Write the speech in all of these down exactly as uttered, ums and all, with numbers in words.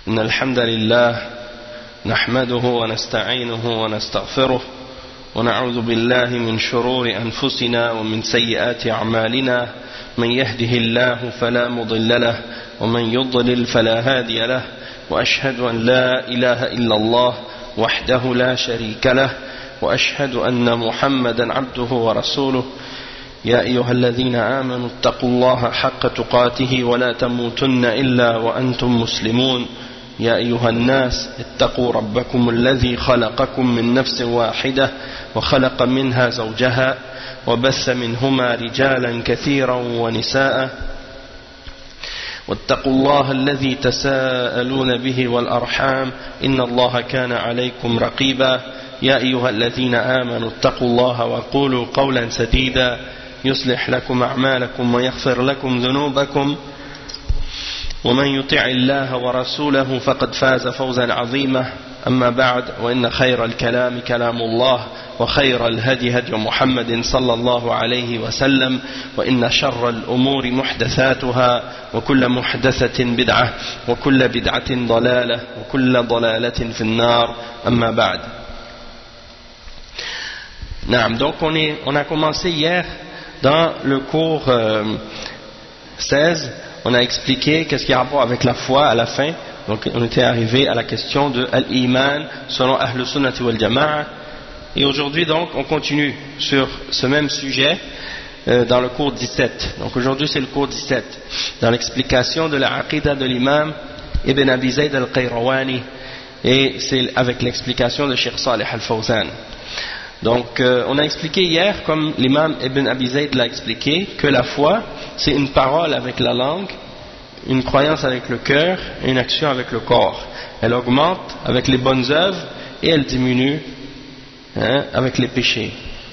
إن الحمد لله نحمده ونستعينه ونستغفره ونعوذ بالله من شرور أنفسنا ومن سيئات أعمالنا من يهده الله فلا مضل له ومن يضلل فلا هادي له وأشهد أن لا إله إلا الله وحده لا شريك له وأشهد أن محمدا عبده ورسوله يا أيها الذين آمنوا اتقوا الله حق تقاته ولا تموتن إلا وأنتم مسلمون يا أيها الناس اتقوا ربكم الذي خلقكم من نفس واحدة وخلق منها زوجها وبث منهما رجالا كثيرا ونساء واتقوا الله الذي تساءلون به والأرحام إن الله كان عليكم رقيبا يا أيها الذين آمنوا اتقوا الله وقولوا قولا سديدا يصلح لكم أعمالكم ويغفر لكم ذنوبكم ومن يطع الله ورسوله فقد فاز فوزا عظيما أما بعد وإن خير الكلام كلام الله وخير الهدي هدي محمد صلى الله عليه وسلم وإن شر الأمور محدثاتها وكل محدثة بدعة وكل بدعة ضلالة وكل ضلالة في النار أما بعد. نعم, donc on, est, on a commencé hier dans le cours euh, seize, on a expliqué qu'est-ce qui a rapport avec la foi à la fin. Donc on était arrivé à la question de Al-Iman selon Ahl Sunnati wal Jama'a. Et aujourd'hui donc on continue sur ce même sujet euh, dans le cours dix-sept. Donc aujourd'hui c'est le cours dix-sept, dans l'explication de la Aqidah de l'imam Ibn Abi Zayd al-Qayrawani, et c'est avec l'explication de Cheikh Salih al-Fawzan. Donc euh, on a expliqué hier, comme l'imam Ibn Abi Zayd l'a expliqué, que la foi c'est une parole avec la langue, une croyance avec le cœur et une action avec le corps. Elle augmente avec les bonnes œuvres et elle diminue hein, avec les péchés.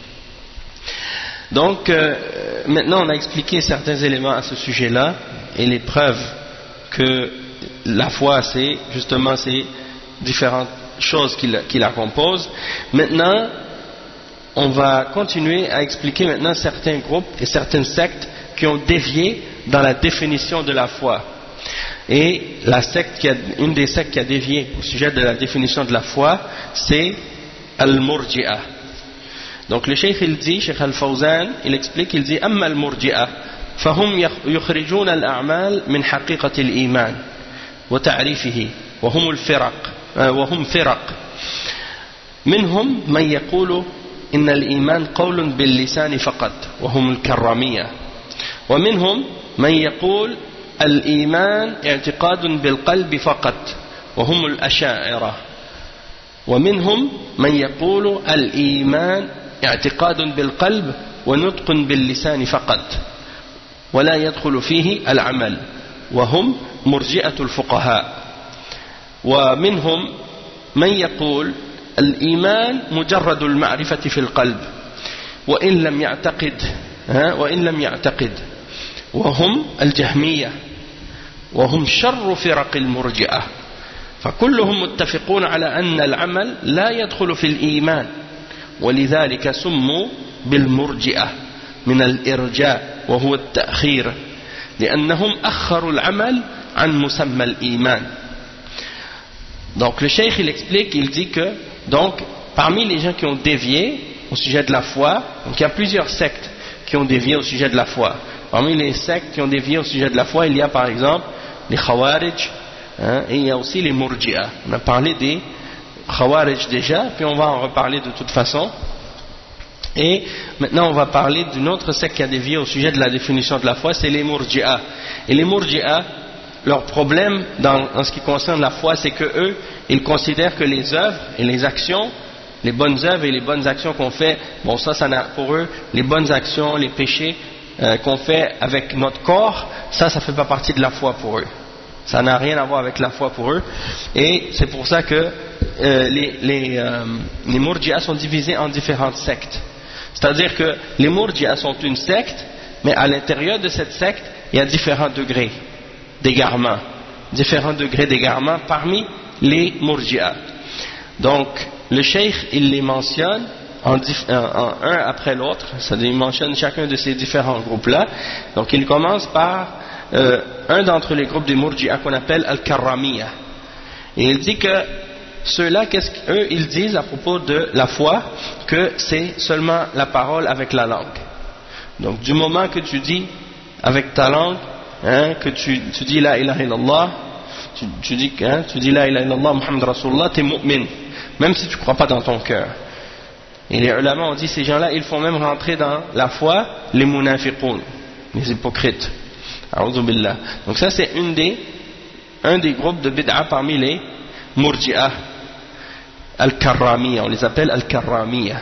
Donc euh, maintenant on a expliqué certains éléments à ce sujet-là et les preuves que la foi c'est justement ces différentes choses qui la, qui la composent. Maintenant on va continuer à expliquer maintenant certains groupes et certaines sectes qui ont dévié dans la définition de la foi. Et la secte qui a, une des sectes qui a dévié au sujet de la définition de la foi, c'est Al-Murji'a. Donc le Cheikh il dit, Cheikh Al-Fawzan, il explique, il dit Amma Al-Murji'a, فهم يخرجون الأعمال من حقيقة الإيمان وتعريفه وهم الفرق وهم فرق منهم من يقول إن الإيمان قول باللسان فقط وهم الكرامية، ومنهم من يقول الإيمان اعتقاد بالقلب فقط وهم الأشاعرة، ومنهم من يقول الإيمان اعتقاد بالقلب ونطق باللسان فقط ولا يدخل فيه العمل وهم مرجئة الفقهاء، ومنهم من يقول الإيمان مجرد المعرفة في القلب وإن لم يعتقد وإن لم يعتقد وهم الجهمية وهم شر فرق المرجئة، فكلهم متفقون على أن العمل لا يدخل في الإيمان ولذلك سموا بالمرجئة من الإرجاء وهو التأخير لأنهم أخروا العمل عن مسمى الإيمان. Donc le cheikh il explique, il dit que donc parmi les gens qui ont dévié au sujet de la foi, donc il y a plusieurs sectes qui ont dévié au sujet de la foi. Parmi les sectes qui ont dévié au sujet de la foi, il y a par exemple les Khawarij hein, et il y a aussi les Murji'a. On a parlé des Khawarij déjà, puis on va en reparler de toute façon. Et maintenant on va parler d'une autre secte qui a dévié au sujet de la définition de la foi, c'est les Murji'a. Et les Murji'a, leur problème dans, en ce qui concerne la foi, c'est que eux, ils considèrent que les œuvres et les actions, les bonnes œuvres et les bonnes actions qu'on fait, bon ça, ça n'a, pour eux, les bonnes actions, les péchés euh, qu'on fait avec notre corps, ça, ça fait pas partie de la foi pour eux. Ça n'a rien à voir avec la foi pour eux. Et c'est pour ça que euh, les, les, euh, les Murji'a sont divisés en différentes sectes. C'est-à-dire que les Murji'a sont une secte, mais à l'intérieur de cette secte, il y a différents degrés d'égarement, différents degrés d'égarement parmi les Murji'a. Donc, le cheikh, il les mentionne en, en, en un après l'autre, c'est-à-dire il mentionne chacun de ces différents groupes-là. Donc, il commence par euh, un d'entre les groupes des Murji'a qu'on appelle Al-Karramiyya. Et il dit que ceux-là, qu'est-ce qu'eux, ils disent à propos de la foi, que c'est seulement la parole avec la langue. Donc du moment que tu dis avec ta langue, hein, que tu, tu dis la ilaha illallah, tu, tu dis, hein, tu dis la ilaha illallah Muhammad Rasulullah, t'es mu'min, même si tu ne crois pas dans ton cœur. Et les ulama ont dit, ces gens-là, ils font même rentrer dans la foi les munafiqoun, les hypocrites. A'udhu billah. Donc ça c'est une des, un des groupes de bid'a parmi les murji'ah, al-karramiyya, on les appelle al-karramiyya.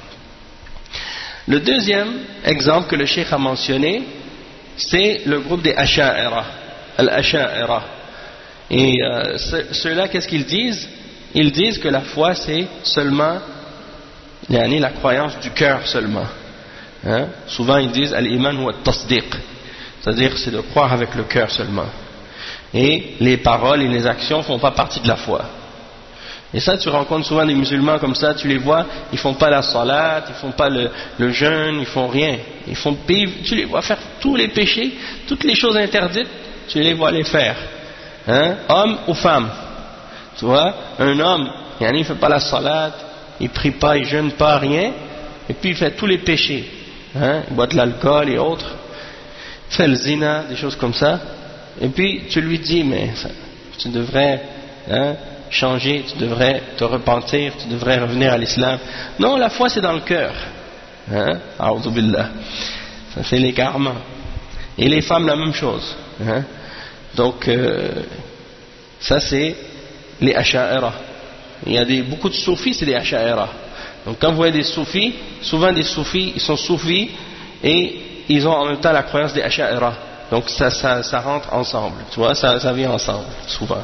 Le deuxième exemple que le cheikh a mentionné, c'est le groupe des asha'ira, al-asha'ira. Et euh, ceux-là, qu'est-ce qu'ils disent? Ils disent que la foi c'est seulement yani, la croyance du cœur seulement. Hein? Souvent ils disent al-iman ou al-tasdiq, c'est-à-dire c'est de croire avec le cœur seulement. Et les paroles et les actions ne font pas partie de la foi. Et ça, tu rencontres souvent des musulmans comme ça, tu les vois, ils font pas la salat, ils font pas le, le jeûne, ils font rien. Ils font, tu les vois faire tous les péchés, toutes les choses interdites, tu les vois les faire. Hein? Homme ou femme. Tu vois, un homme, il ne fait pas la salat, il prie pas, il jeûne pas, rien, et puis il fait tous les péchés. Hein? Il boit de l'alcool et autres, il fait le zina, des choses comme ça. Et puis tu lui dis, mais ça, tu devrais hein, changer, tu devrais te repentir, tu devrais revenir à l'islam. Non, la foi c'est dans le cœur. Hein? A'udhu billah. Ça c'est l'égarement. Et les femmes la même chose. Hein? Donc euh, ça c'est les asha'ira. Il y a des, beaucoup de soufis, c'est des asha'ira. Donc quand vous voyez des soufis, souvent des soufis, ils sont soufis et ils ont en même temps la croyance des asha'ira. Donc ça, ça, ça rentre ensemble, tu vois, ça, ça vient ensemble, souvent.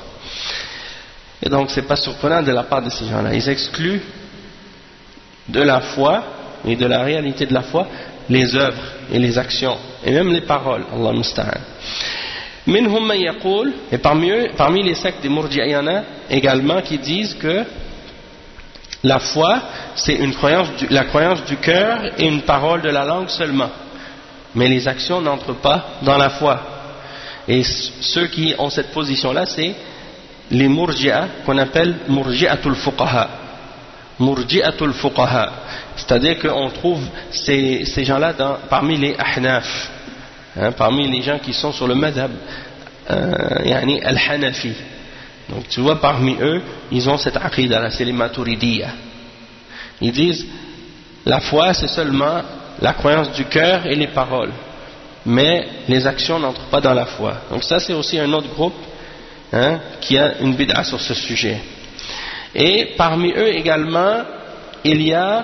Et donc c'est pas surprenant de la part de ces gens-là. Ils excluent de la foi et de la réalité de la foi les œuvres et les actions, et même les paroles, Allah musta'an. Minhum man yaqul, et parmi eux, parmi les sectes des Murji'a, il y en a également qui disent que la foi, c'est une croyance du, la croyance du cœur et une parole de la langue seulement. Mais les actions n'entrent pas dans la foi. Et ceux qui ont cette position-là, c'est les Murji'a, qu'on appelle Murji'atul Fuqaha. Murji'atul Fuqaha. C'est-à-dire qu'on trouve ces, ces gens-là dans, parmi les Ahnaf. Hein, parmi les gens qui sont sur le madhab euh, yani al-Hanafi. Donc tu vois, parmi eux ils ont cette aqidah là, c'est les Maturidiyya. Ils disent la foi c'est seulement la croyance du cœur et les paroles, mais les actions n'entrent pas dans la foi. Donc ça c'est aussi un autre groupe hein, qui a une bid'a sur ce sujet. Et parmi eux également il y a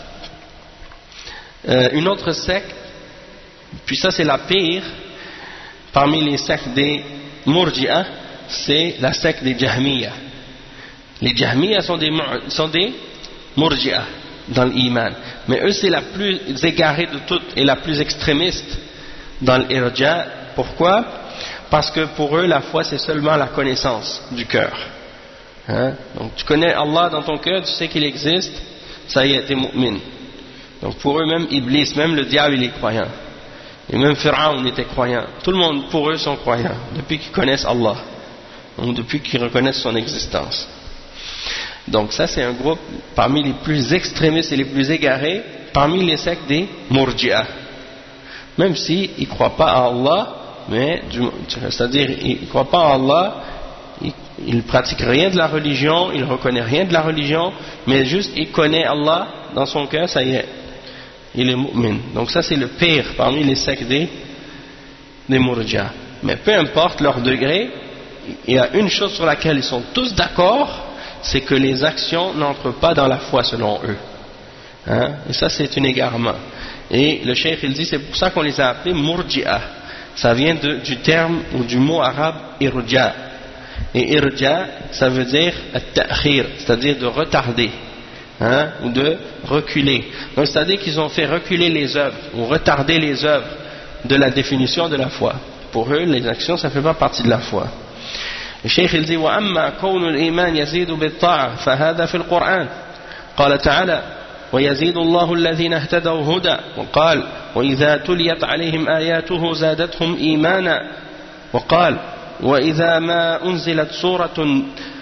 euh, une autre secte. Puis ça c'est la pire parmi les sectes des Murji'a, c'est la secte des Jahmiya. Les Jahmiya sont des, sont des Murji'a dans l'iman, mais eux c'est la plus égarée de toutes et la plus extrémiste dans l'irja. Pourquoi? Parce que pour eux la foi c'est seulement la connaissance du cœur. Hein? Donc tu connais Allah dans ton cœur, tu sais qu'il existe, ça y est, t'es mu'min. Donc pour eux même Iblis, même le diable il est croyant. Et même Pharaon était croyant. Tout le monde pour eux sont croyants depuis qu'ils connaissent Allah, donc depuis qu'ils reconnaissent son existence. Donc ça c'est un groupe parmi les plus extrémistes et les plus égarés parmi les sectes des Murji'a. Même s'ils ne croient pas en Allah, mais c'est-à-dire ils ne croient pas en Allah, ils ne pratiquent rien de la religion, ils ne reconnaissent rien de la religion, mais juste ils connaissent Allah dans son cœur, ça y est. Il est mu'min. Donc ça c'est le pire parmi les sectes des, des Murji'a. Mais peu importe leur degré, il y a une chose sur laquelle ils sont tous d'accord, c'est que les actions n'entrent pas dans la foi selon eux. Hein? Et ça c'est un égarement. Et le cheikh il dit c'est pour ça qu'on les a appelés Murji'a. Ça vient de, du terme ou du mot arabe irja. Et irja ça veut dire at-ta'khir, c'est-à-dire de retarder. Hein, ou de reculer. Donc c'est-à-dire qu'ils ont fait reculer les œuvres ou retarder les œuvres de la définition de la foi. Pour eux, les actions, ça ne fait pas partie de la foi. Le cheikh il dit وَأَمَّا كَوْنُ الْإِيمَانِ يَزِيدُ بِالطَّاعَةِ فَهَذَا فِي الْقُرْآنِ قال تعالى وَيَزِيدُ اللَّهُ الَّذِينَ اهْتَدَوْا هُدًى وقال وَإِذَا تُلِيَتْ عَلَيْهِمْ آيَاتُهُ زَادَتْهُمْ إِيمَانًا وقال وَإِذَا مَا أُنزِلَتْ سُورَةٌ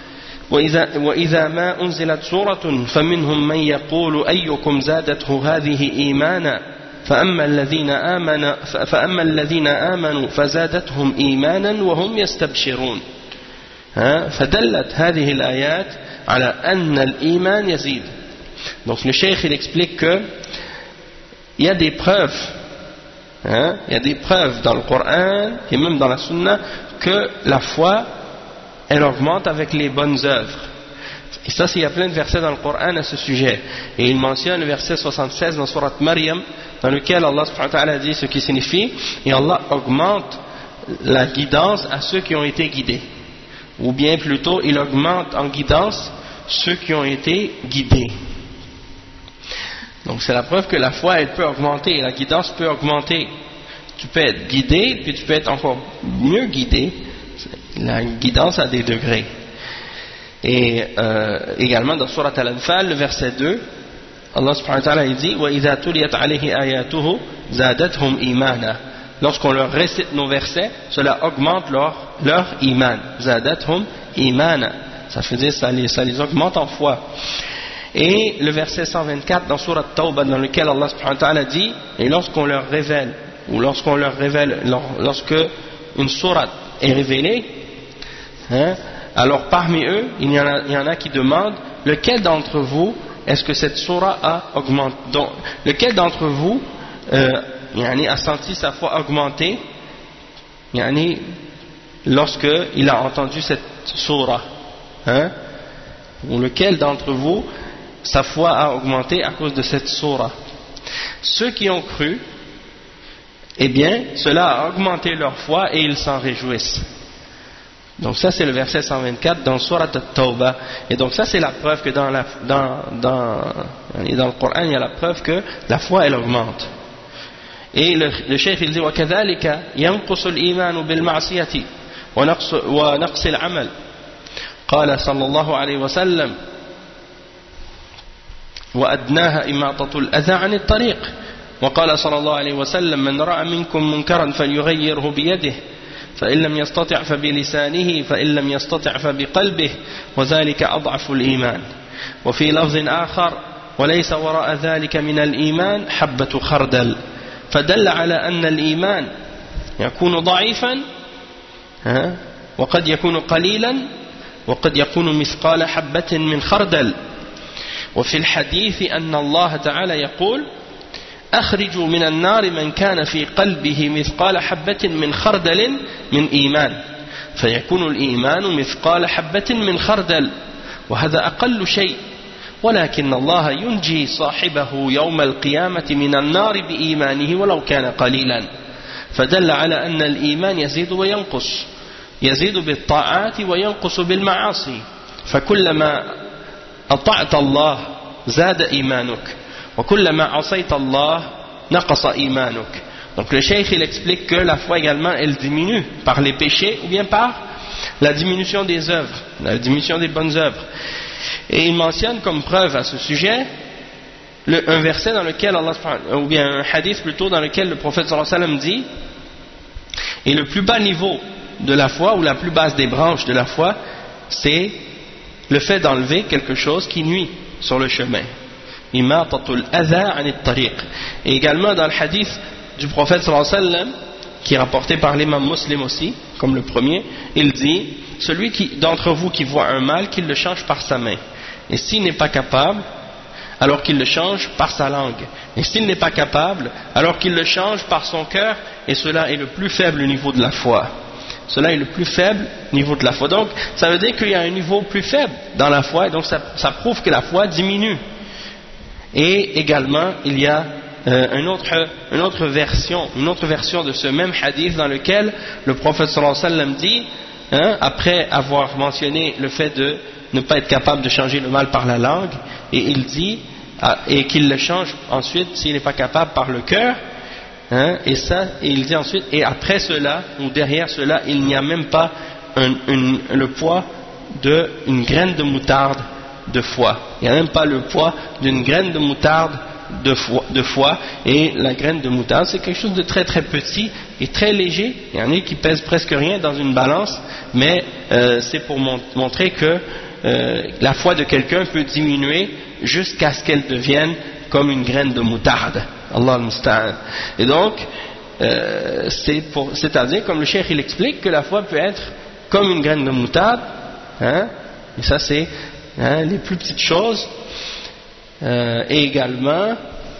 وإذا, وإذا ما أنزلت سورة فمنهم من يقول أيكم زادته هذه إيمانا فأما الذين آمنوا فأما الذين آمنوا فزادتهم إيمانا وهم يستبشرون. فدلت هذه الآيات على أن الإيمان يزيد. Donc le cheikh il explique que il y a des preuves, hein, il y a des preuves dans le Coran et même dans la Sunna que la foi elle augmente avec les bonnes œuvres. Et ça, il y a plein de versets dans le Coran à ce sujet. Et il mentionne le verset soixante-seize dans Surat Maryam, dans lequel Allah subhanahu wa ta'ala dit ce qui signifie et Allah augmente la guidance à ceux qui ont été guidés. Ou bien plutôt, il augmente en guidance ceux qui ont été guidés. Donc c'est la preuve que la foi elle peut augmenter, la guidance peut augmenter. Tu peux être guidé, puis tu peux être encore mieux guidé. La guidance a des degrés. Et euh, également dans Surat Al-Anfal, le verset deux, Allah subhanahu wa ta'ala il dit وَإِذَا تُلِيَتْ عَلَيْهِ آيَاتُهُ زَادَتْهُمْ إِيمَانًا. Lorsqu'on leur récite nos versets, cela augmente leur, leur iman. زَادَتْهُمْ إِيمَانًا. Ça veut dire ça les, ça les augmente en foi. Et le verset cent vingt-quatre dans Surat Tawbah, dans lequel Allah subhanahu wa ta'ala dit et lorsqu'on leur révèle ou lorsqu'on leur révèle lorsque une sourate est révélée, hein, alors parmi eux il y en a, il y en a qui demandent lequel d'entre vous est-ce que cette sourate a augmenté, donc lequel d'entre vous euh, yani, a senti sa foi augmenter yani, lorsque il a entendu cette sourate, hein, ou lequel d'entre vous sa foi a augmenté à cause de cette sourate. Ceux qui ont cru, eh bien, cela a augmenté leur foi et ils s'en réjouissent. Donc ça c'est le verset cent vingt-quatre dans Surat At-Tawbah. Et donc ça c'est la preuve que dans, la, dans, dans, dans le Coran il y a la preuve que la foi elle augmente. Et le, le cheikh il dit وَكَذَلِكَ يَنْقُصُ الْإِيمَانُ بِالْمَعْصِيَةِ وَنَقْصِ الْعَمَلِ قال صلى الله عليه وسلم وأدناها إماطة الأذى عن الطريق وقال صلى الله عليه وسلم من رأى منكم منكرا فليغيره بيده فإن لم يستطع فبلسانه فإن لم يستطع فبقلبه وذلك أضعف الإيمان. وفي لفظ آخر وليس وراء ذلك من الإيمان حبة خردل. فدل على أن الإيمان يكون ضعيفا وقد يكون قليلا وقد يكون مثقال حبة من خردل. وفي الحديث أن الله تعالى يقول أخرجوا من النار من كان في قلبه مثقال حبة من خردل من إيمان فيكون الإيمان مثقال حبة من خردل وهذا أقل شيء ولكن الله ينجي صاحبه يوم القيامة من النار بإيمانه ولو كان قليلا. فدل على أن الإيمان يزيد وينقص يزيد بالطاعات وينقص بالمعاصي فكلما أطعت الله زاد إيمانك وكلما عصيت الله نقص إيمانك. Donc le cheikh il explique que la foi également elle diminue par les péchés ou bien par la diminution des œuvres, la diminution des bonnes œuvres. Et il mentionne comme preuve à ce sujet le, un verset dans lequel Allah, ou bien un hadith plutôt dans lequel le prophète sallallahu alayhi wa sallam dit et le plus bas niveau de la foi ou la plus basse des branches de la foi c'est le fait d'enlever quelque chose qui nuit sur le chemin. Imatatul adha anit tariq. Et également dans le hadith du prophète sallallahu alayhi wa sallam qui est rapporté par l'imam Muslim aussi comme le premier, il dit celui qui, d'entre vous qui voit un mal qu'il le change par sa main et s'il n'est pas capable alors qu'il le change par sa langue et s'il n'est pas capable alors qu'il le change par son cœur et cela est le plus faible niveau de la foi. Cela est le plus faible niveau de la foi. Donc ça veut dire qu'il y a un niveau plus faible dans la foi et donc ça, ça prouve que la foi diminue. Et également il y a euh, une, autre, une autre version une autre version de ce même hadith dans lequel le prophète sallallahu alayhi wa sallam dit hein, après avoir mentionné le fait de ne pas être capable de changer le mal par la langue et il dit et qu'il le change ensuite s'il n'est pas capable par le cœur. Hein, et ça, et il dit ensuite, et après cela, ou derrière cela, il n'y a même pas un, une, le poids d'une graine de moutarde de foi. Il n'y a même pas le poids d'une graine de moutarde de foi, de foi. Et la graine de moutarde, c'est quelque chose de très très petit et très léger. Il y en a qui pèsent presque rien dans une balance, mais euh, c'est pour montrer que euh, la foi de quelqu'un peut diminuer jusqu'à ce qu'elle devienne comme une graine de moutarde. Allah al-Musta'an. Et donc, euh, c'est-à-dire, comme le cheikh il explique, que la foi peut être comme une graine de moutarde, hein, et ça c'est hein, les plus petites choses, euh, et également,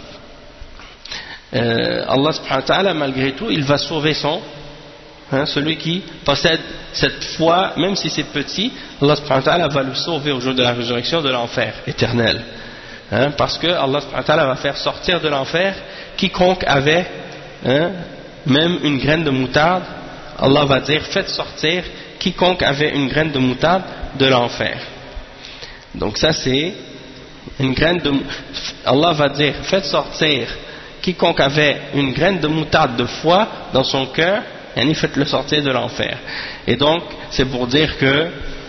euh, Allah subhanahu wa ta'ala, malgré tout, il va sauver son, hein, celui qui possède cette foi, même si c'est petit, Allah subhanahu wa ta'ala va le sauver au jour de la résurrection de l'enfer éternel. Hein, parce que Allah subhanahu wa ta'ala va faire sortir de l'enfer quiconque avait hein, même une graine de moutarde. Allah va dire faites sortir quiconque avait une graine de moutarde de l'enfer. Donc ça c'est une graine de Allah va dire faites sortir quiconque avait une graine de moutarde de foi dans son cœur, et faites-le sortir de l'enfer. Et donc c'est pour dire que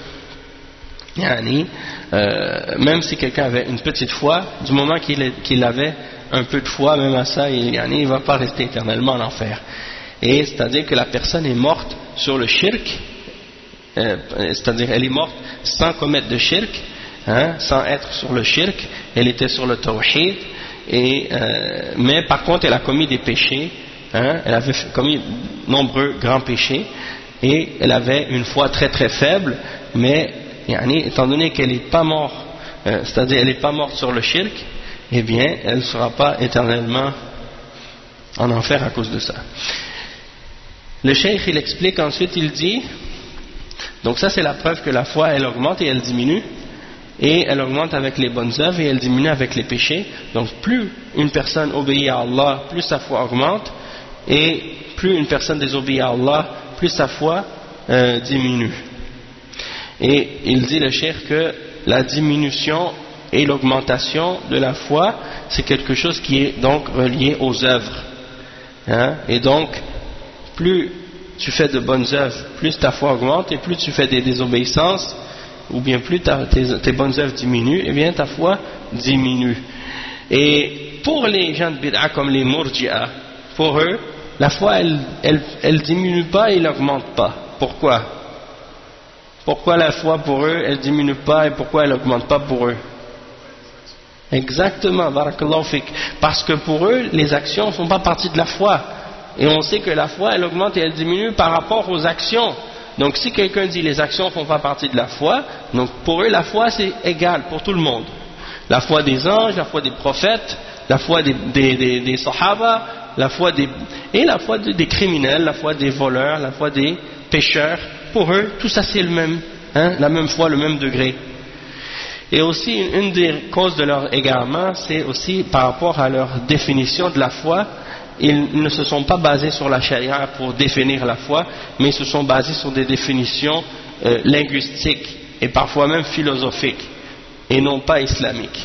yani, euh, même si quelqu'un avait une petite foi, du moment qu'il qu'il avait un peu de foi, même à ça, il yani, ne va pas rester éternellement en enfer. Et c'est-à-dire que la personne est morte sur le shirk, euh, c'est-à-dire elle est morte sans commettre de shirk, hein, sans être sur le shirk, elle était sur le tawhid, et, euh, mais par contre elle a commis des péchés, hein, elle avait commis nombreux grands péchés, et elle avait une foi très très faible, mais yani, étant donné qu'elle n'est pas morte, euh, c'est-à-dire elle n'est pas morte sur le shirk, eh bien elle ne sera pas éternellement en enfer à cause de ça. Le cheikh il explique ensuite, il dit, donc ça c'est la preuve que la foi elle augmente et elle diminue, et elle augmente avec les bonnes œuvres et elle diminue avec les péchés. Donc plus une personne obéit à Allah, plus sa foi augmente, et plus une personne désobéit à Allah, plus sa foi euh, diminue. Et il dit le cheikh que la diminution et l'augmentation de la foi, c'est quelque chose qui est donc relié aux œuvres. Hein? Et donc, plus tu fais de bonnes œuvres, plus ta foi augmente, et plus tu fais des désobéissances, ou bien plus ta, tes, tes bonnes œuvres diminuent, et bien ta foi diminue. Et pour les gens de bid'a comme les murji'a, pour eux, la foi elle, elle, elle diminue pas et elle augmente pas. Pourquoi? Pourquoi la foi pour eux elle diminue pas et pourquoi elle augmente pas pour eux? Exactement, barakallahu fik. Parce que pour eux les actions ne font pas partie de la foi, et on sait que la foi elle augmente et elle diminue par rapport aux actions. Donc si quelqu'un dit les actions ne font pas partie de la foi, donc pour eux la foi c'est égal pour tout le monde. La foi des anges, la foi des prophètes, la foi des, des, des, des sahaba, la foi des, et la foi des criminels, la foi des voleurs, la foi des pécheurs. Pour eux, tout ça c'est le même, hein, la même foi, le même degré. Et aussi, une des causes de leur égarement, c'est aussi par rapport à leur définition de la foi. Ils ne se sont pas basés sur la charia pour définir la foi, mais ils se sont basés sur des définitions euh, linguistiques et parfois même philosophiques, et non pas islamiques.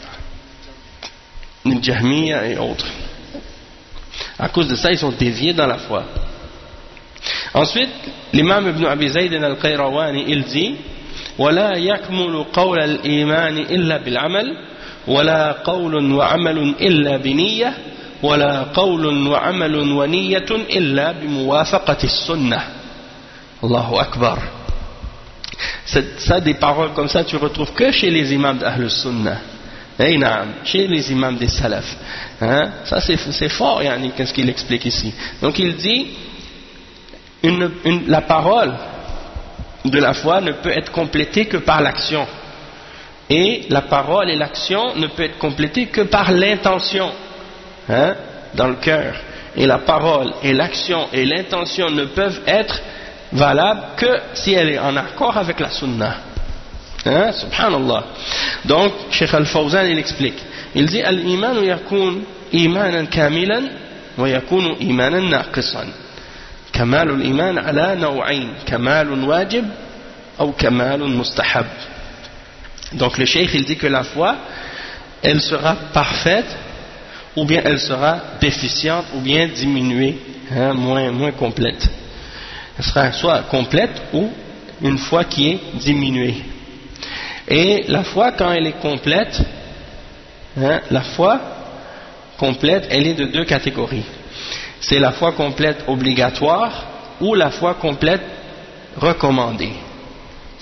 Les Jahmiya et autres. À cause de ça, ils sont déviés dans la foi. Ensuite, l'imam Ibn Abi Zayd al-Qayrawani, il dit وَلَا يَكْمُلُ قَوْلَ الْإِيمَانِ إِلَّا بِالْعَمَلِ وَلَا قَوْلٌ وَعَمَلٌ إِلَّا بِنِيَّةٍ وَلَا قَوْلٌ وَعَمَلٌ وَنِيَّةٌ إِلَّا بِمُوَافَقَةِ السُّنَّةِ. Allahu Akbar. Ça, des paroles comme ça, tu retrouves que chez les imams d'Ahl Sunnah. Hey, naam, chez les imams des salaf. Hein? Ça c'est fort, yani, qu'est-ce qu'il explique ici. Donc il dit Une, une, la parole de la foi ne peut être complétée que par l'action, et la parole et l'action ne peut être complétée que par l'intention, hein, dans le cœur. Et la parole et l'action et l'intention ne peuvent être valables que si elle est en accord avec la sunna, hein, subhanallah. Donc Cheikh Al-Fawzan il explique, il dit al-iman yakun imanan kamilan wa yakunu imanan naqisan. كمال الإيمان على نوعين كمال واجب أو كمال مستحب. Donc le cheikh il dit que la foi elle sera parfaite ou bien elle sera déficiente ou bien diminuée, hein, moins, moins complète. Elle sera soit complète ou une foi qui est diminuée. Et la foi quand elle est complète, hein, la foi complète elle est de deux catégories. C'est la foi complète obligatoire ou la foi complète recommandée.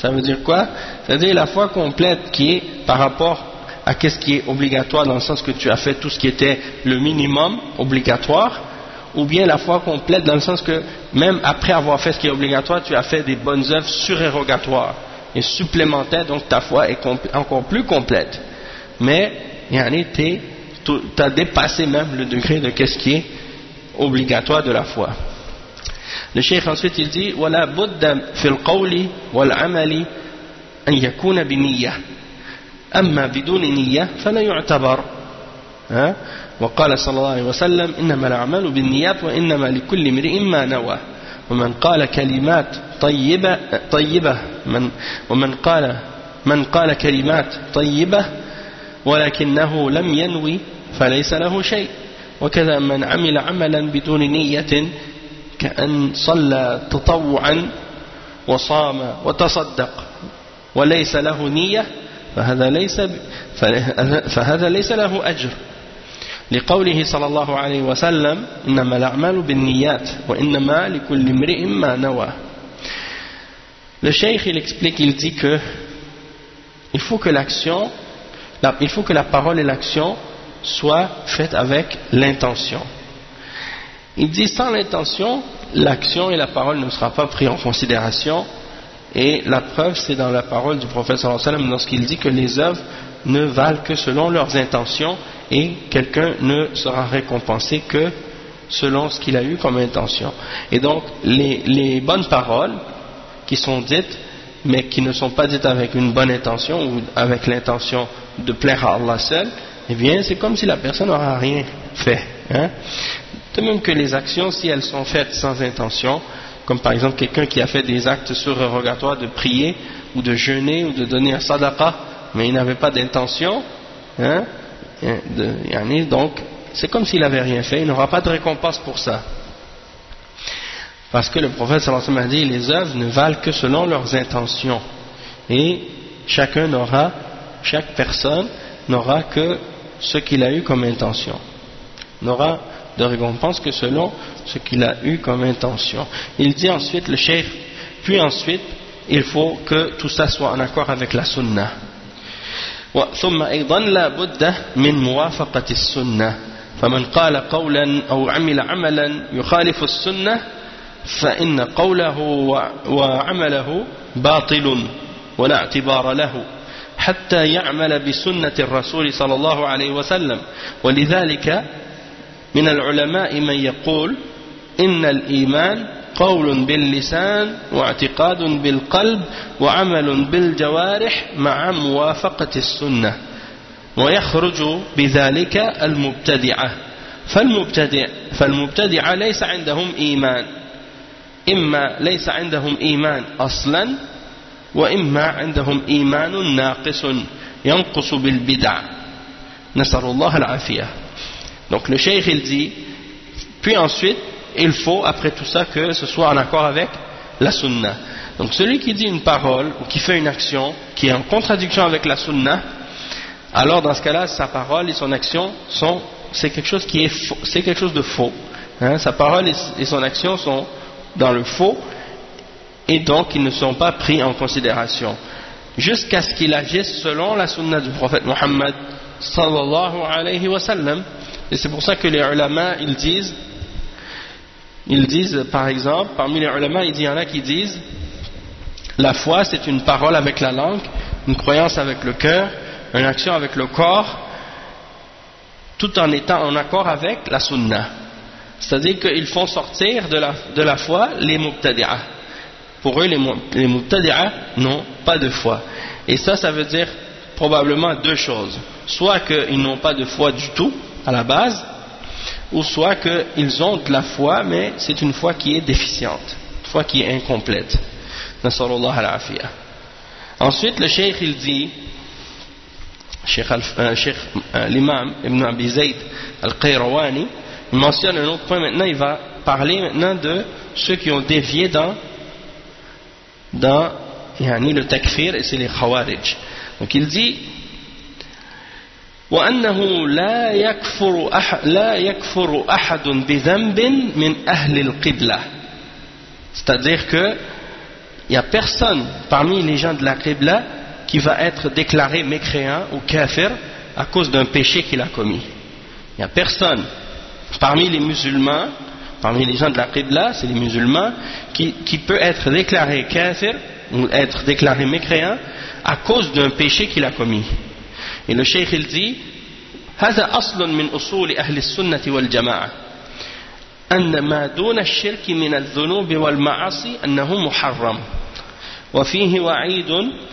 Ça veut dire quoi? C'est-à-dire la foi complète qui est par rapport à qu'est-ce qui est obligatoire, dans le sens que tu as fait tout ce qui était le minimum obligatoire, ou bien la foi complète dans le sens que même après avoir fait ce qui est obligatoire, tu as fait des bonnes œuvres surérogatoires et supplémentaires, donc ta foi est encore plus complète. Mais tu as dépassé même le degré de qu'est-ce qui est obligatoire de la foi. Le cheikh ensuite il dit ولا بد في القول والعمل أن يكون بنية أما بدون نية فلا يعتبر. وقال صلى الله عليه وسلم إنما الأعمال بالنيات وإنما لكل امرئ ما نوى ومن قال كلمات طيبة طيبة من ومن قال من قال كلمات طيبة ولكنه لم ينوي فليس له شيء وكذا من عمل عملا بدون نية كأن صلى تطوعا وصام وتصدق وليس له نية فهذا ليس فهذا ليس له أجر لقوله صلى الله عليه وسلم إنما الأعمال بالنيات وإنما لكل امرئ ما نوى. Le cheikh il explique, il dit que il faut que l'action, la, il faut que la parole et l'action soient faites avec l'intention. Il dit sans l'intention, l'action et la parole ne sera pas pris en considération, et la preuve c'est dans la parole du prophète sallallahu alayhi wa sallam lorsqu'il dit que les œuvres ne valent que selon leurs intentions et quelqu'un ne sera récompensé que selon ce qu'il a eu comme intention. Et donc les, les bonnes paroles qui sont dites mais qui ne sont pas dites avec une bonne intention ou avec l'intention de plaire à Allah seul, eh bien c'est comme si la personne n'aura rien fait, hein? De même que les actions, si elles sont faites sans intention, comme par exemple quelqu'un qui a fait des actes surérogatoires de prier ou de jeûner ou de donner un sadaqa, mais il n'avait pas d'intention, hein, de, donc c'est comme s'il n'avait rien fait, il n'aura pas de récompense pour ça. Parce que le prophète sallallahu alayhi wa sallam a dit les œuvres ne valent que selon leurs intentions, et chacun n'aura, chaque personne n'aura que ce qu'il a eu comme intention, n'aura de récompense que selon ce qu'il a eu comme intention. Il dit ensuite le cheikh, puis ensuite il faut que tout ça soit en accord avec la sunna. ثم أيضا لا بد من موافقة السنة فمن قال قولا أو عمل عملا يخالف السنة فإن قوله وعمله باطل ولا اعتبار له حتى يعمل بسنة الرسول صلى الله عليه وسلم. ولذلك من العلماء من يقول إن الإيمان قول باللسان واعتقاد بالقلب وعمل بالجوارح مع موافقة السنة ويخرج بذلك المبتدعة فالمبتدع فالمبتدعة ليس عندهم إيمان إما ليس عندهم إيمان أصلا وإما عندهم إيمان ناقص ينقص بالبدع نسأل الله العافية. Donc le cheikh il dit, puis ensuite il faut après tout ça que ce soit en accord avec la sunna. Donc celui qui dit une parole ou qui fait une action qui est en contradiction avec la sunna, alors dans ce cas-là sa parole et son action sont, c'est quelque chose qui est faux, c'est quelque chose de faux, hein, sa parole et son action sont dans le faux et donc ils ne sont pas pris en considération jusqu'à ce qu'il agisse selon la sunna du prophète Muhammad sallallahu alayhi wa sallam. Et c'est pour ça que les ulama ils disent, ils disent par exemple, parmi les ulama il y en a qui disent la foi c'est une parole avec la langue, une croyance avec le cœur, une action avec le corps, tout en étant en accord avec la sunna. C'est-à-dire qu'ils font sortir de la, de la foi les mubtadi'ah. Pour eux les, les mubtadi'ah n'ont pas de foi. Et ça, ça veut dire probablement deux choses. Soit qu'ils n'ont pas de foi du tout à la base, ou soit qu'ils ont de la foi mais c'est une foi qui est déficiente, une foi qui est incomplète. Nasallallahu al-afiyah. Ensuite le cheikh il dit, cheikh, euh, cheikh euh, l'imam Ibn Abi Zayd al-Qayrawani, il mentionne un autre point maintenant, il va parler maintenant de ceux qui ont dévié dans dans yani, le takfir, et c'est les khawarij. Donc il dit وأنه لا يكفر أحد لا يكفر أحد بذنب من أهل القبلة. C'est-à-dire que il n'y a personne parmi les gens de la Qibla qui va être déclaré mécréant ou kafir à cause d'un péché qu'il a commis. Il n'y a personne parmi les musulmans, parmi les gens de la Qibla, c'est les musulmans, qui, qui peut être déclaré kafir ou être déclaré mécréant à cause d'un péché qu'il a commis. Et le cheikh il dit هذا أصل من أصول أهل السنة والجماعة أن ما دون الشرك من الذنوب والمعاصي أنه محرم وفيه وعيد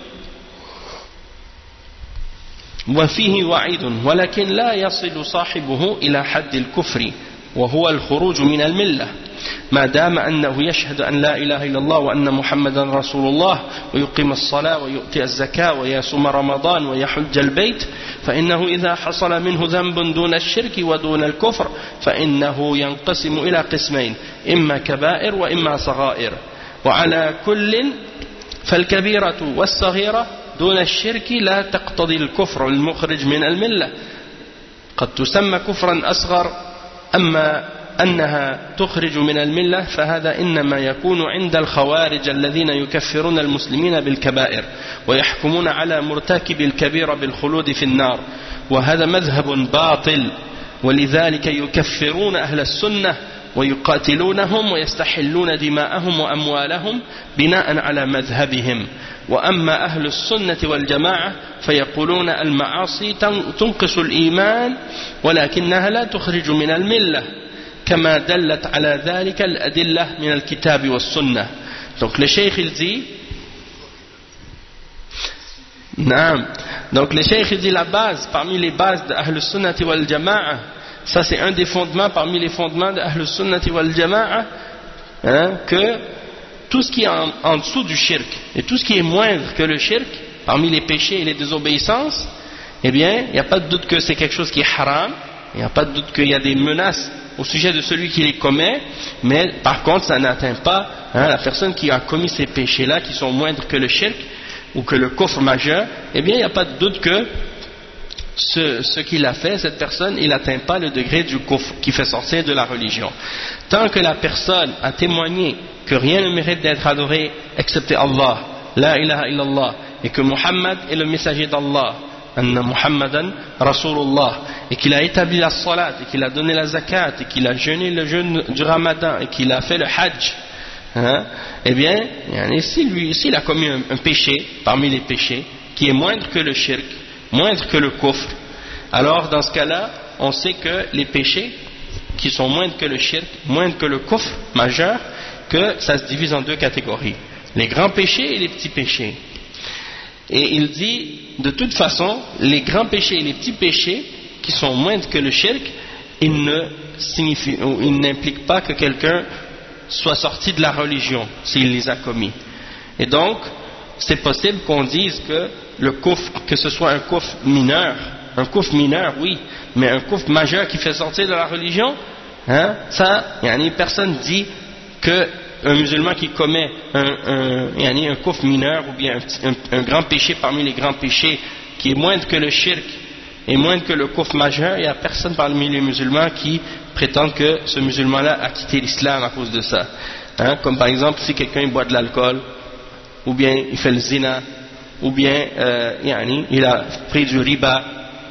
وفيه وعيد ولكن لا يصل صاحبه إلى حد الكفر وهو الخروج من الملة ما دام أنه يشهد أن لا إله إلا الله وأن محمدا رسول الله ويقيم الصلاة ويؤتي الزكاة ويصوم رمضان ويحج البيت فإنه إذا حصل منه ذنب دون الشرك ودون الكفر فإنه ينقسم إلى قسمين إما كبائر وإما صغائر وعلى كل فالكبيرة والصغيرة دون الشرك لا تقتضي الكفر المخرج من الملة قد تسمى كفرا أصغر أما أنها تخرج من الملة فهذا إنما يكون عند الخوارج الذين يكفرون المسلمين بالكبائر ويحكمون على مرتكب الكبيرة بالخلود في النار وهذا مذهب باطل ولذلك يكفرون أهل السنة ويقاتلونهم ويستحلون دماءهم وأموالهم بناء على مذهبهم وأما أهل السنة والجماعة فيقولون المعاصي تنقص الإيمان ولكنها لا تخرج من الملة كما دلت على ذلك الأدلة من الكتاب والسنة. Donc le cheikh il dit نعم. Donc le cheikh il dit la base parmi les bases de Ahl Sunnati wal Jama'a, ça c'est un des fondements parmi les fondements de Ahl Sunnati wal Jama'a, hein, que tout ce qui est en, en dessous du shirk et tout ce qui est moindre que le shirk parmi les péchés et les désobéissances, eh bien il n'y a pas de doute que c'est quelque chose qui est haram, il n'y a pas de doute qu'il y a des menaces au sujet de celui qui les commet, mais par contre ça n'atteint pas, hein, la personne qui a commis ces péchés-là qui sont moindres que le shirk ou que le kufr majeur, eh bien il n'y a pas de doute que ce, ce qu'il a fait, cette personne, il n'atteint pas le degré du kufr qui fait sortir de la religion. Tant que la personne a témoigné que rien ne mérite d'être adoré excepté Allah, la ilaha illallah, et que Muhammad est le messager d'Allah, anna Muhammadan Rasulullah, et qu'il a établi la salat, et qu'il a donné la zakat, et qu'il a jeûné le jeûne du ramadan, et qu'il a fait le hajj, hein, eh bien, s'il lui, s'il a commis un, un péché parmi les péchés qui est moindre que le shirk, moindre que le kufr, alors dans ce cas-là on sait que les péchés qui sont moindres que le shirk, moindres que le kufr majeur, que ça se divise en deux catégories, les grands péchés et les petits péchés. Et il dit, de toute façon, les grands péchés et les petits péchés qui sont moindres que le shirk, ils ne signifient, ou ils n'impliquent pas que quelqu'un soit sorti de la religion s'il les a commis. Et donc, c'est possible qu'on dise que le kufr, que ce soit un kufr mineur, un kufr mineur, oui, mais un kufr majeur qui fait sortir de la religion, hein, ça, yani, personne dit que un musulman qui commet un, un, yani, un kufr mineur ou bien un, un, un grand péché parmi les grands péchés qui est moindre que le shirk et moindre que le kufr majeur, il n'y a personne parmi les musulmans qui prétend que ce musulman-là a quitté l'islam à cause de ça, hein, comme par exemple si quelqu'un boit de l'alcool ou bien il fait le zina ou bien euh, yani, il a pris du riba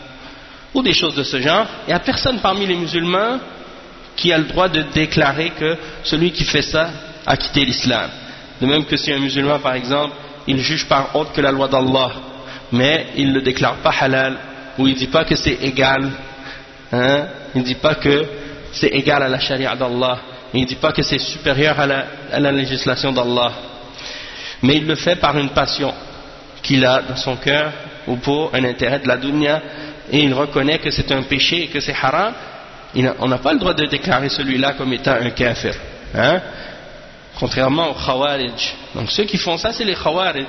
ou des choses de ce genre, il n'y a personne parmi les musulmans qui a le droit de déclarer que celui qui fait ça a quitté l'islam. De même que si un musulman par exemple il juge par autre que la loi d'Allah mais il ne le déclare pas halal, ou il ne dit pas que c'est égal, hein, il ne dit pas que c'est égal à la charia d'Allah, il ne dit pas que c'est supérieur à la, à la législation d'Allah, mais il le fait par une passion qu'il a dans son cœur ou pour un intérêt de la dunya, et il reconnaît que c'est un péché et que c'est haram, a, on n'a pas le droit de déclarer celui-là comme étant un kafir, hein, contrairement aux khawarij. Donc ceux qui font ça, c'est les khawarij,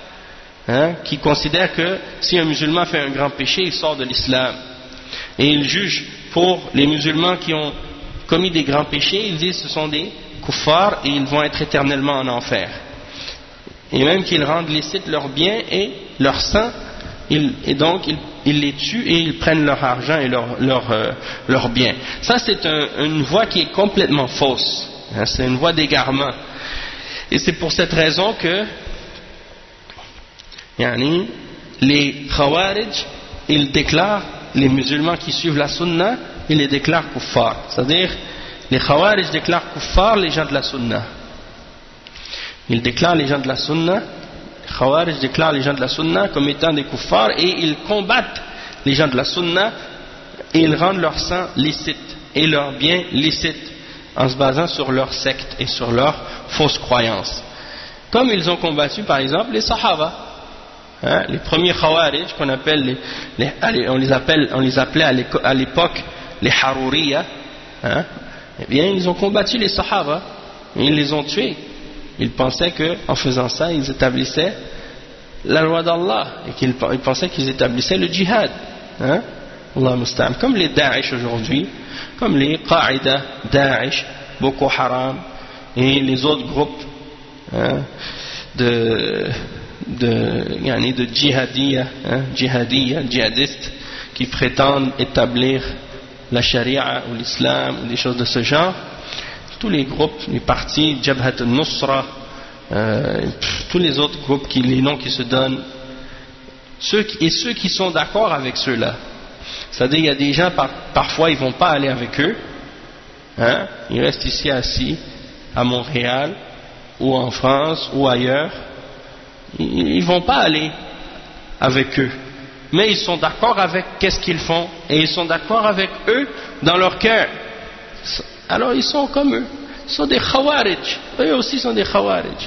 hein, qui considèrent que si un musulman fait un grand péché, il sort de l'islam, et ils jugent pour les musulmans qui ont commis des grands péchés, ils disent que ce sont des kuffars et ils vont être éternellement en enfer, et même qu'ils rendent licite leurs biens et leur sang, ils, et donc ils, ils les tuent et ils prennent leur argent et leurs leur, euh, leur biens. Ça c'est un, une voie qui est complètement fausse, hein, c'est une voie d'égarement. Et c'est pour cette raison que yani, les Khawarij, ils déclarent les musulmans qui suivent la sunna, ils les déclarent kuffar. C'est-à-dire, les Khawarij déclarent kuffar les gens de la sunna. Ils déclarent les gens de la sunna, les Khawarij déclarent les gens de la sunna comme étant des kuffars, et ils combattent les gens de la sunna et ils rendent leur sang licite et leurs biens licites en se basant sur leur secte et sur leurs fausses croyances. Comme ils ont combattu par exemple les Sahaba. Hein, les premiers Khawarij qu'on appelle les, les, on les appelle on les appelait à l'époque les Haruriya, hein, eh bien ils ont combattu les Sahaba et ils les ont tués. Ils pensaient qu'en faisant ça ils établissaient la loi d'Allah et qu'ils ils pensaient qu'ils établissaient le djihad, hein, Allah musta'an, comme les Daesh aujourd'hui, comme les Qa'ida, Daesh, Boko Haram et les autres groupes, hein, de de, yani de djihadiyya, hein, djihadiyya, djihadistes qui prétendent établir la charia ou l'islam ou des choses de ce genre. Tous les groupes, les partis, Jabhat al-Nusra, euh, tous les autres groupes, qui, les noms qui se donnent, ceux qui, et ceux qui sont d'accord avec ceux-là. C'est-à-dire il y a des gens, par, parfois ils ne vont pas aller avec eux, hein, ils restent ici assis à Montréal ou en France ou ailleurs. Ils ne vont pas aller avec eux, mais ils sont d'accord avec qu'est-ce qu'ils font et ils sont d'accord avec eux dans leur cœur. Alors ils sont comme eux, ils sont des Khawarij, eux aussi sont des Khawarij.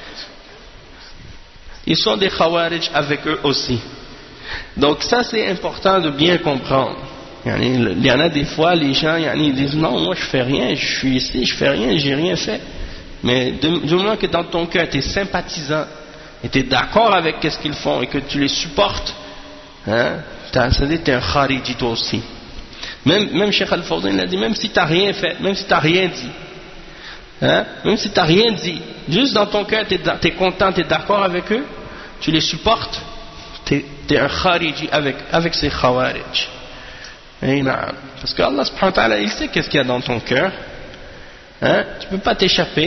Ils sont des Khawarij avec eux aussi. Donc ça c'est important de bien comprendre. Il y en a des fois, les gens ils disent non, moi je fais rien, je suis ici, je fais rien, j'ai rien fait. Mais du moment que dans ton cœur tu es sympathisant et tu es d'accord avec ce qu'ils font et que tu les supportes, hein, c'est-à-dire que tu es un Khariji toi aussi. Même, même Cheikh Al-Fawzan l'a dit, même si tu n'as rien fait, même si tu n'as rien dit, hein, même si tu n'as rien dit, juste dans ton cœur tu es, es content, tu es d'accord avec eux, tu les supportes, tu es un Khariji avec, avec ces Khawarij. Parce que Allah subhanahu wa ta'ala, il sait qu'est-ce qu'il y a dans ton cœur, hein, tu ne peux pas t'échapper.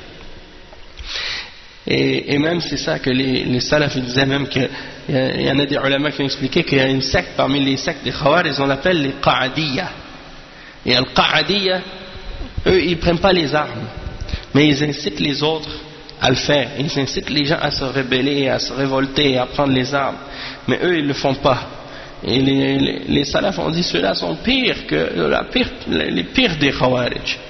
Et, et même c'est ça que les, les salafs disaient, même qu'il y, y en a des ulama qui ont expliqué qu'il y a une secte parmi les sectes des Khawarij, on l'appelle les Qa'adiyya. Et al Qa'adiyya, eux ils ne prennent pas les armes, mais ils incitent les autres à le faire. Ils incitent les gens à se rebeller, à se révolter, à prendre les armes. Mais eux ils ne le font pas. Et les, les, les salafs ont dit ceux-là sont pires que la pire, les pires des Khawarij.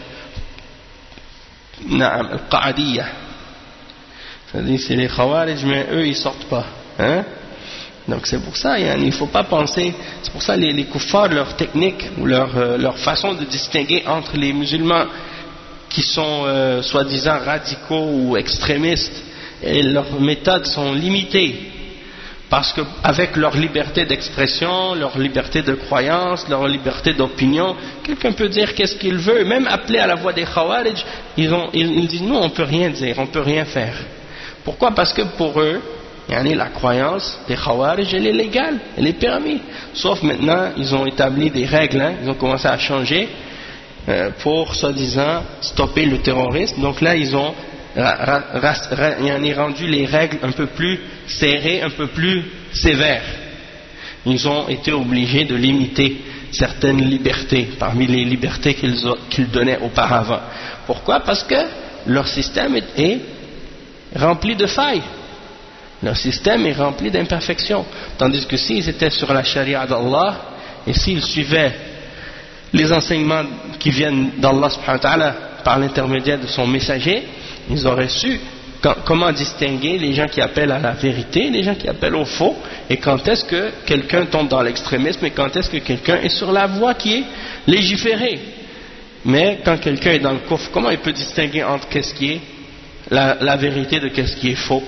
Naam, al Qa'adiyya. C'est-à-dire c'est les Khawarij, mais eux ils sortent pas, hein? Donc c'est pour ça, il ne faut pas penser, c'est pour ça les, les kuffars, leur technique ou leur, euh, leur façon de distinguer entre les musulmans qui sont euh, soi-disant radicaux ou extrémistes, et leurs méthodes sont limitées, parce qu'avec leur liberté d'expression, leur liberté de croyance, leur liberté d'opinion, quelqu'un peut dire qu'est-ce qu'il veut, même appelé à la voix des Khawarij, ils, ont, ils, ils disent non, on ne peut rien dire, on ne peut rien faire. Pourquoi? Parce que pour eux, la croyance des Khawarij, elle est légale, elle est permise. Sauf maintenant, ils ont établi des règles, hein, ils ont commencé à changer euh, pour, soi-disant, stopper le terrorisme. Donc là, ils ont ra, ra, ra, rendu les règles un peu plus serrées, un peu plus sévères. Ils ont été obligés de limiter certaines libertés, parmi les libertés qu'ils qu'ils donnaient auparavant. Pourquoi? Parce que leur système est, est rempli de failles. Leur système est rempli d'imperfections. Tandis que s'ils étaient sur la charia d'Allah et s'ils suivaient les enseignements qui viennent d'Allah subhanahu wa ta'ala par l'intermédiaire de son messager, ils auraient su quand, comment distinguer les gens qui appellent à la vérité, les gens qui appellent au faux, et quand est-ce que quelqu'un tombe dans l'extrémisme et quand est-ce que quelqu'un est sur la voie qui est légiférée. Mais quand quelqu'un est dans le kufr, comment il peut distinguer entre qu'est-ce qui est La, la vérité de qu'est-ce qui est faux?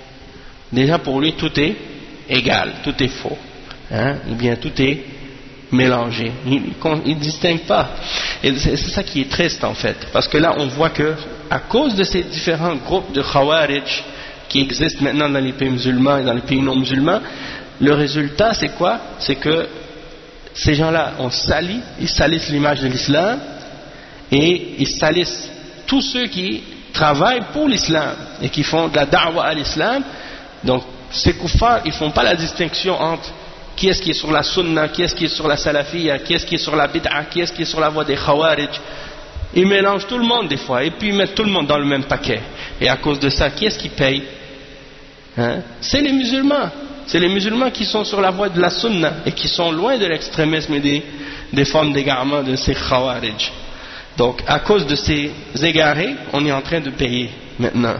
Déjà pour lui tout est égal, tout est faux, hein? Ou bien tout est mélangé, il ne distingue pas. Et c'est ça qui est triste en fait, parce que là on voit que à cause de ces différents groupes de Khawarij qui existent maintenant dans les pays musulmans et dans les pays non musulmans, le résultat c'est quoi? C'est que ces gens-là ont sali, ils salissent l'image de l'islam et ils salissent tous ceux qui travaillent pour l'islam et qui font de la da'wa à l'islam, donc ces kuffars, ils font pas la distinction entre qui est-ce qui est sur la sunna, qui est-ce qui est sur la salafiyya, qui est-ce qui est sur la bid'a, qui est-ce qui est sur la voie des khawarij. Ils mélangent tout le monde des fois et puis ils mettent tout le monde dans le même paquet. Et à cause de ça, qui est-ce qui paye? Hein? C'est les musulmans. C'est les musulmans qui sont sur la voie de la sunna et qui sont loin de l'extrémisme et des, des formes d'égarement de ces khawarij. Donc à cause de ces égarés, on est en train de payer maintenant.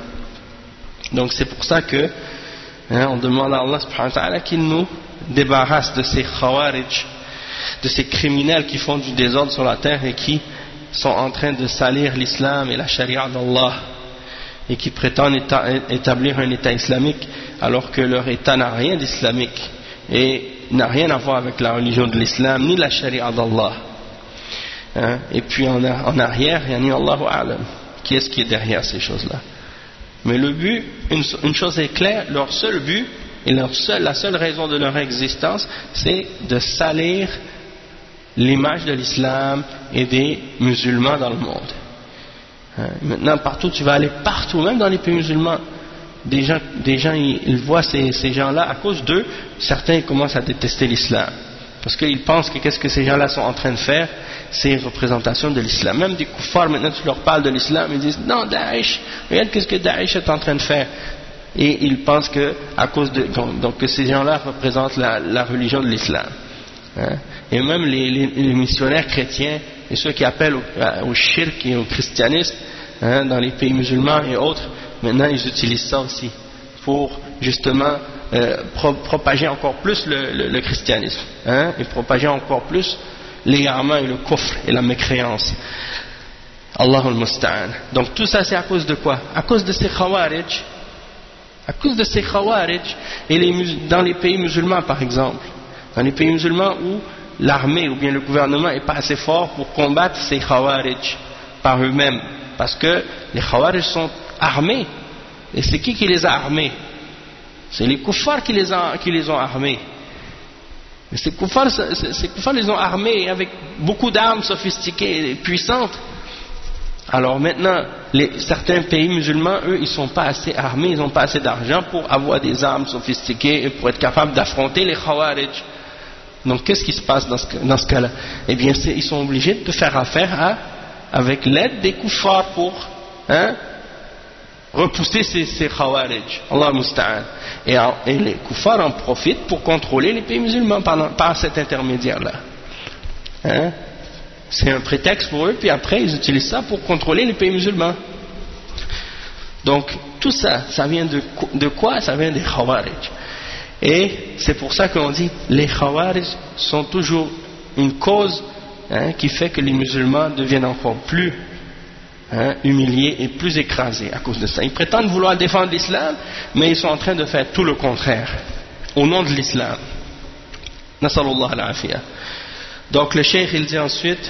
Donc c'est pour ça que hein, on demande à Allah subhanahu wa ta'ala qu'il nous débarrasse de ces khawarij, de ces criminels qui font du désordre sur la terre et qui sont en train de salir l'islam et la charia d'Allah et qui prétendent établir un état islamique alors que leur état n'a rien d'islamique et n'a rien à voir avec la religion de l'islam ni la charia d'Allah. Hein? Et puis en, en arrière, yani Allahu a'lam, qui est-ce qui est derrière ces choses-là? Mais le but, une, une chose est claire, leur seul but et leur seul, la seule raison de leur existence, c'est de salir l'image de l'islam et des musulmans dans le monde. Hein? Maintenant, partout, tu vas aller partout, même dans les pays musulmans, des gens, des gens ils, ils voient ces, ces gens-là, à cause d'eux, certains commencent à détester l'islam. Parce qu'ils pensent que qu'est-ce que ces gens-là sont en train de faire, c'est une représentation de l'islam. Même des kuffars, maintenant tu leur parles de l'islam, ils disent non, Daesh, regarde qu'est-ce que Daesh est en train de faire. Et ils pensent que, à cause de, donc, que ces gens-là représentent la, la religion de l'islam. Hein? Et même les, les, les missionnaires chrétiens et ceux qui appellent au, au shirk et au christianisme, hein, dans les pays musulmans et autres, maintenant ils utilisent ça aussi pour justement euh, pro propager encore plus le, le, le christianisme, hein, et propager encore plus l'égarement et le kufr et la mécréance. Allahul Musta'an. Donc tout ça c'est à cause de quoi? À cause de ces khawarij. À cause de ces khawarij et les, dans les pays musulmans par exemple, dans les pays musulmans où l'armée ou bien le gouvernement n'est pas assez fort pour combattre ces khawarij par eux-mêmes, parce que les khawarij sont armés. Et c'est qui qui les a armés? C'est les kuffars qui les, a, qui les ont armés. Et ces kuffars, ces kuffars les ont armés avec beaucoup d'armes sophistiquées et puissantes. Alors maintenant, les, certains pays musulmans, eux, ils ne sont pas assez armés, ils n'ont pas assez d'argent pour avoir des armes sophistiquées et pour être capables d'affronter les khawarij. Donc qu'est-ce qui se passe dans ce, dans ce cas-là? Eh bien, ils sont obligés de faire affaire à, avec l'aide des kuffars pour hein, repousser ces, ces khawarij. Allah musta'an. Et, et les kuffars en profitent pour contrôler les pays musulmans par, par cet intermédiaire-là. Hein? C'est un prétexte pour eux, puis après ils utilisent ça pour contrôler les pays musulmans. Donc tout ça, ça vient de, de quoi? Ça vient des khawarij. Et c'est pour ça qu'on dit les khawarij sont toujours une cause hein, qui fait que les musulmans deviennent encore plus hein, humiliés et plus écrasés à cause de ça. Ils prétendent vouloir défendre l'islam, mais ils sont en train de faire tout le contraire au nom de l'islam. Nasallallahu al-afiyah. Donc le cheikh il dit ensuite,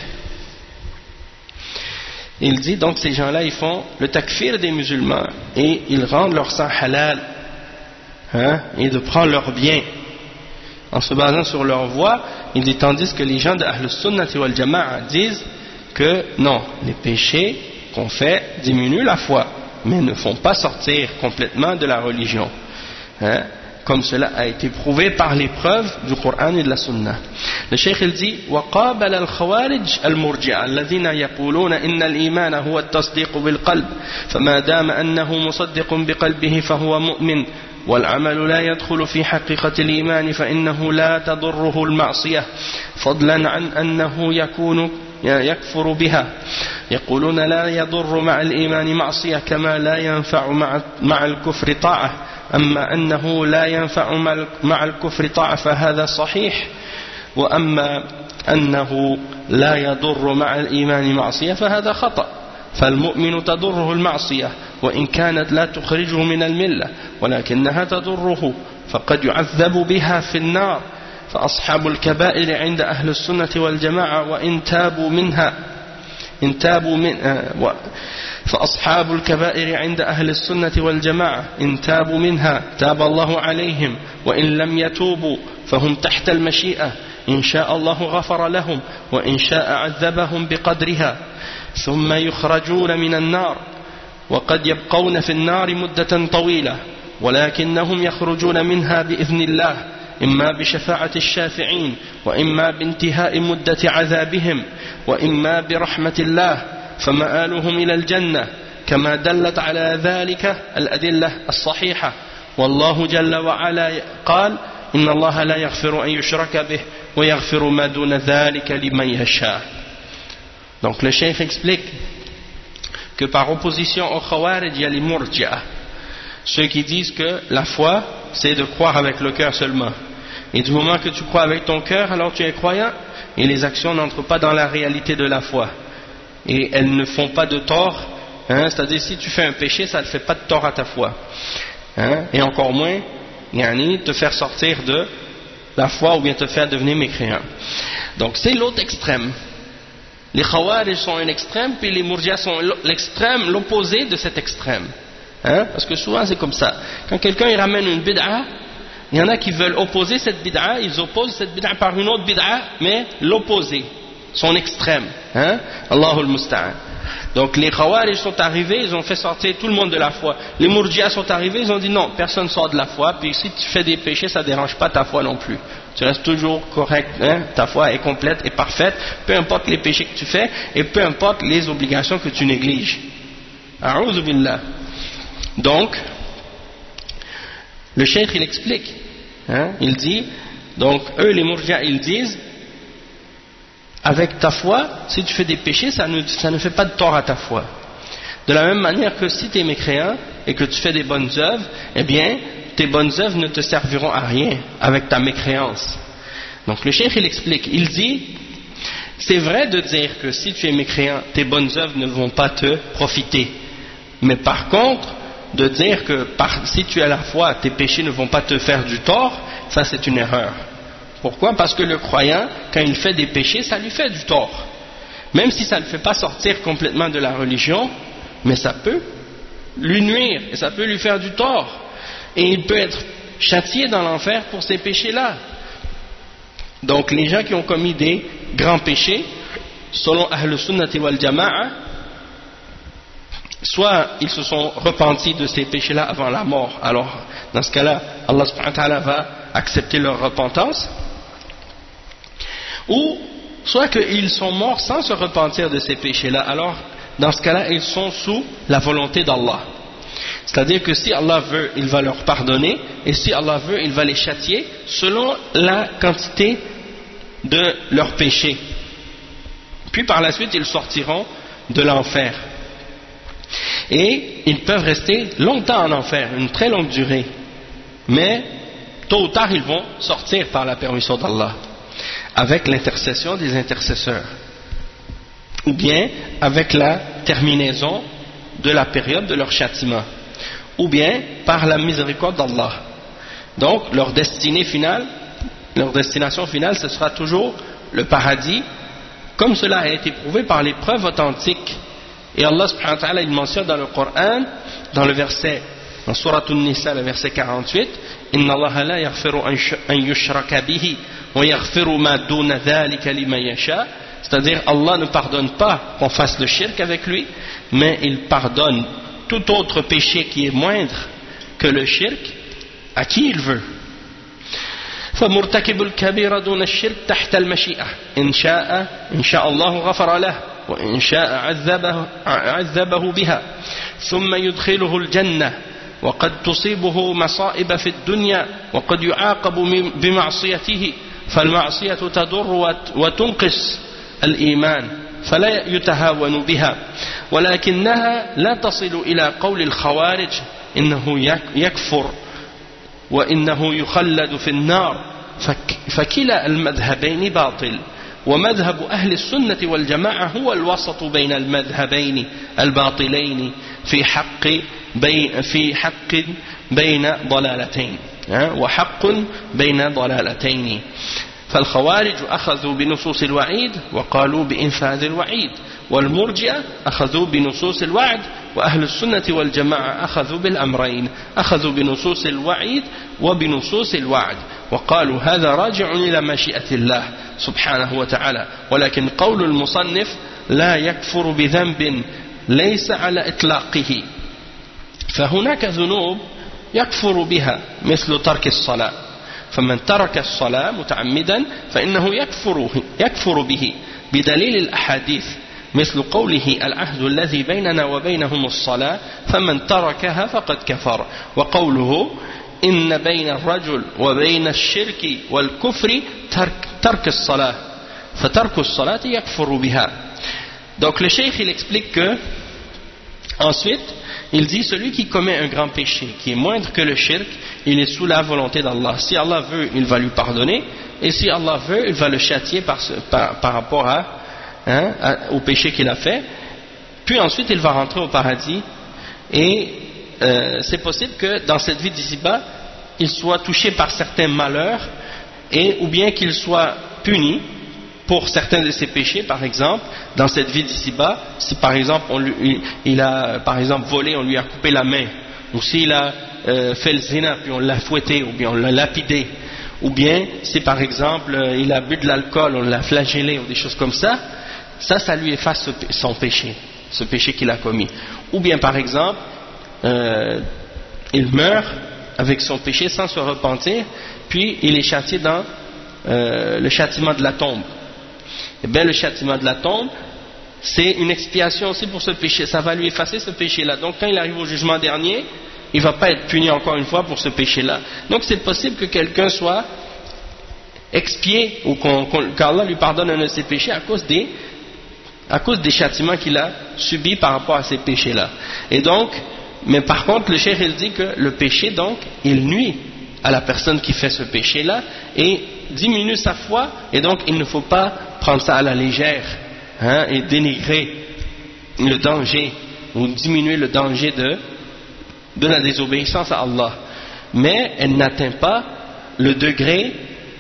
il dit donc ces gens-là ils font le takfir des musulmans et ils rendent leur sang halal, hein, et de prendre leurs biens en se basant sur leur voix. Il dit tandis que les gens de Ahl Sunnah wal Jama'a disent que non, les péchés qu'on fait diminuent la foi mais ne font pas sortir complètement de la religion, hein, comme cela a été prouvé par les preuves du Coran et de la Sunna. Le Cheikh il dit وقابل الخوارج المرجئة الذين يقولون إن الإيمان هو التصديق بالقلب فما دام أنه مصدق بقلبه فهو مؤمن والعمل لا يدخل في حقيقة الإيمان فإنه لا تضره المعصية فضلا عن أنه يكون يكفر بها. يقولون لا يضر مع الإيمان معصية كما لا ينفع مع مع الكفر طاعة. أما أنه لا ينفع مع الكفر طاعة فهذا صحيح، وأما أنه لا يضر مع الإيمان معصية فهذا خطأ. فالمؤمن تضره المعصية وإن كانت لا تخرجه من الملة ولكنها تضره فقد يعذب بها في النار. فأصحاب الكبائر عند أهل السنة والجماعة وإن تابوا منها إن تابوا من فأصحاب الكبائر عند أهل السنة والجماعة إن تابوا منها تاب الله عليهم وإن لم يتوبوا فهم تحت المشيئة إن شاء الله غفر لهم وإن شاء عذبهم بقدرها ثم يخرجون من النار وقد يبقون في النار مدة طويلة ولكنهم يخرجون منها بإذن الله إما بشفاعة الشافعين وإما بانتهاء مدة عذابهم وإما برحمة الله فمآلهم إلى الجنة كما دلت على ذلك الأدلة الصحيحة والله جل وعلا قال إن الله لا يغفر أن يشرك به ويغفر ما دون ذلك لمن يشاء. Donc le cheikh explique que par opposition aux Khawarij il y a les Murji'a, ceux qui disent que la foi c'est de croire avec le cœur seulement, et du moment que tu crois avec ton cœur alors tu es croyant et les actions n'entrent pas dans la réalité de la foi et elles ne font pas de tort, hein, c'est-à-dire si tu fais un péché ça ne fait pas de tort à ta foi, hein, et encore moins yani, te faire sortir de la foi ou bien te faire devenir mécréant. Donc c'est l'autre extrême. Les Khawarij sont un extrême, puis les Murji'a sont l'extrême, l'opposé de cet extrême. Hein? Parce que souvent c'est comme ça. Quand quelqu'un il ramène une bid'a, il y en a qui veulent opposer cette bid'a, ils opposent cette bid'a par une autre bid'a, mais l'opposé, son extrême. Hein? Allahul Musta'an. Donc les Khawarij sont arrivés, ils ont fait sortir tout le monde de la foi. Les Murji'a sont arrivés, ils ont dit non, personne sort de la foi, puis si tu fais des péchés, ça ne dérange pas ta foi non plus. Tu restes toujours correct, hein? Ta foi est complète et parfaite, peu importe les péchés que tu fais, et peu importe les obligations que tu négliges. A'udhu billah. Donc, le cheikh il explique, hein? Il dit, donc eux les Murji'a ils disent, avec ta foi, si tu fais des péchés, ça ne, ça ne fait pas de tort à ta foi. De la même manière que si tu es mécréant et que tu fais des bonnes œuvres, eh bien, tes bonnes œuvres ne te serviront à rien avec ta mécréance. Donc le cheikh il explique, il dit, c'est vrai de dire que si tu es mécréant, tes bonnes œuvres ne vont pas te profiter. Mais par contre, de dire que par, si tu as la foi, tes péchés ne vont pas te faire du tort, ça c'est une erreur. Pourquoi? Parce que le croyant, quand il fait des péchés, ça lui fait du tort. Même si ça ne le fait pas sortir complètement de la religion, mais ça peut lui nuire et ça peut lui faire du tort. Et il peut être châtié dans l'enfer pour ces péchés-là. Donc les gens qui ont commis des grands péchés, selon Ahl Sunnati wal Jama'a, soit ils se sont repentis de ces péchés-là avant la mort, alors dans ce cas-là, Allah subhanahu wa ta'ala va accepter leur repentance, ou soit qu'ils sont morts sans se repentir de ces péchés-là, alors dans ce cas-là, ils sont sous la volonté d'Allah. C'est-à-dire que si Allah veut, il va leur pardonner, et si Allah veut, il va les châtier selon la quantité de leurs péchés. Puis par la suite, ils sortiront de l'enfer. Et ils peuvent rester longtemps en enfer, une très longue durée. Mais tôt ou tard, ils vont sortir par la permission d'Allah, avec l'intercession des intercesseurs, ou bien avec la terminaison de la période de leur châtiment, ou bien par la miséricorde d'Allah. Donc leur destinée finale, leur destination finale, ce sera toujours le paradis, comme cela a été prouvé par les preuves authentiques. Et Allah subhanahu wa ta'ala il mentionne dans le Coran, dans le verset, dans Surat An-Nisa, le verset quarante-huit, Inna Allah la yaghfiru an yushraka bihi wa yaghfiru ma duna dhalika liman yasha. C'est-à-dire Allah ne pardonne pas qu'on fasse le shirk avec lui, mais il pardonne tout autre péché qui est moindre que le shirk à qui il veut. فمرتكب الكبير دون الشرك تحت المشيئة إن شاء إن شاء الله غفر له وإن شاء عذبه, عذبه بها ثم يدخله الجنة وقد تصيبه مصائب في الدنيا وقد يعاقب بمعصيته فالمعصية تضر وتنقص الإيمان فلا يتهاون بها ولكنها لا تصل إلى قول الخوارج إنه يكفر وإنه يخلد في النار فكلا المذهبين باطل ومذهب أهل السنة والجماعة هو الوسط بين المذهبين الباطلين في حق بين في حق بين ضلالتين وحق بين ضلالتين فالخوارج أخذوا بنصوص الوعيد وقالوا بإنفاذ الوعيد والمرجئة أخذوا بنصوص الوعد وأهل السنة والجماعة أخذوا بالأمرين أخذوا بنصوص الوعيد وبنصوص الوعد وقالوا هذا راجع إلى مشيئة الله سبحانه وتعالى ولكن قول المصنف لا يكفر بذنب ليس على إطلاقه فهناك ذنوب يكفر بها مثل ترك الصلاة فمن ترك الصلاة متعمدا فإنه يكفر, يكفر به بدليل الأحاديث مثل قوله العهد الذي بيننا وبينهم الصلاة فمن تركها فقد كفر وقوله إن بين الرجل وبين الشرك والكفر ترك, ترك الصلاة فترك الصلاة يكفر بها. Donc le cheikh il explique que ensuite il dit celui qui commet un grand péché qui est moindre que le shirk il est sous la volonté d'Allah. Si Allah veut il va lui pardonner et si Allah veut il va le châtier par, ce, par, par rapport à, hein, à, au péché qu'il a fait, puis ensuite il va rentrer au paradis et euh, c'est possible que dans cette vie d'ici-bas il soit touché par certains malheurs et ou bien qu'il soit puni pour certains de ses péchés. Par exemple dans cette vie d'ici-bas, si par exemple on lui, il a par exemple volé, on lui a coupé la main, ou s'il a euh, fait le zina puis on l'a fouetté ou bien on l'a lapidé, ou bien si par exemple euh, il a bu de l'alcool, on l'a flagellé ou des choses comme ça, ça ça lui efface son péché, ce péché qu'il a commis. Ou bien par exemple euh, il meurt avec son péché sans se repentir, puis il est châtié dans euh, le châtiment de la tombe. Et bien le châtiment de la tombe c'est une expiation aussi pour ce péché, ça va lui effacer ce péché là. Donc quand il arrive au jugement dernier il ne va pas être puni encore une fois pour ce péché là. Donc c'est possible que quelqu'un soit expié ou qu'on, qu'on, qu'Allah lui pardonne un de ses péchés à cause des à cause des châtiments qu'il a subis par rapport à ces péchés là. Et donc mais par contre le cheikh il dit que le péché donc il nuit à la personne qui fait ce péché là et diminue sa foi, et donc il ne faut pas prendre ça à la légère, hein, et dénigrer le danger ou diminuer le danger de, de la désobéissance à Allah, mais elle n'atteint pas le degré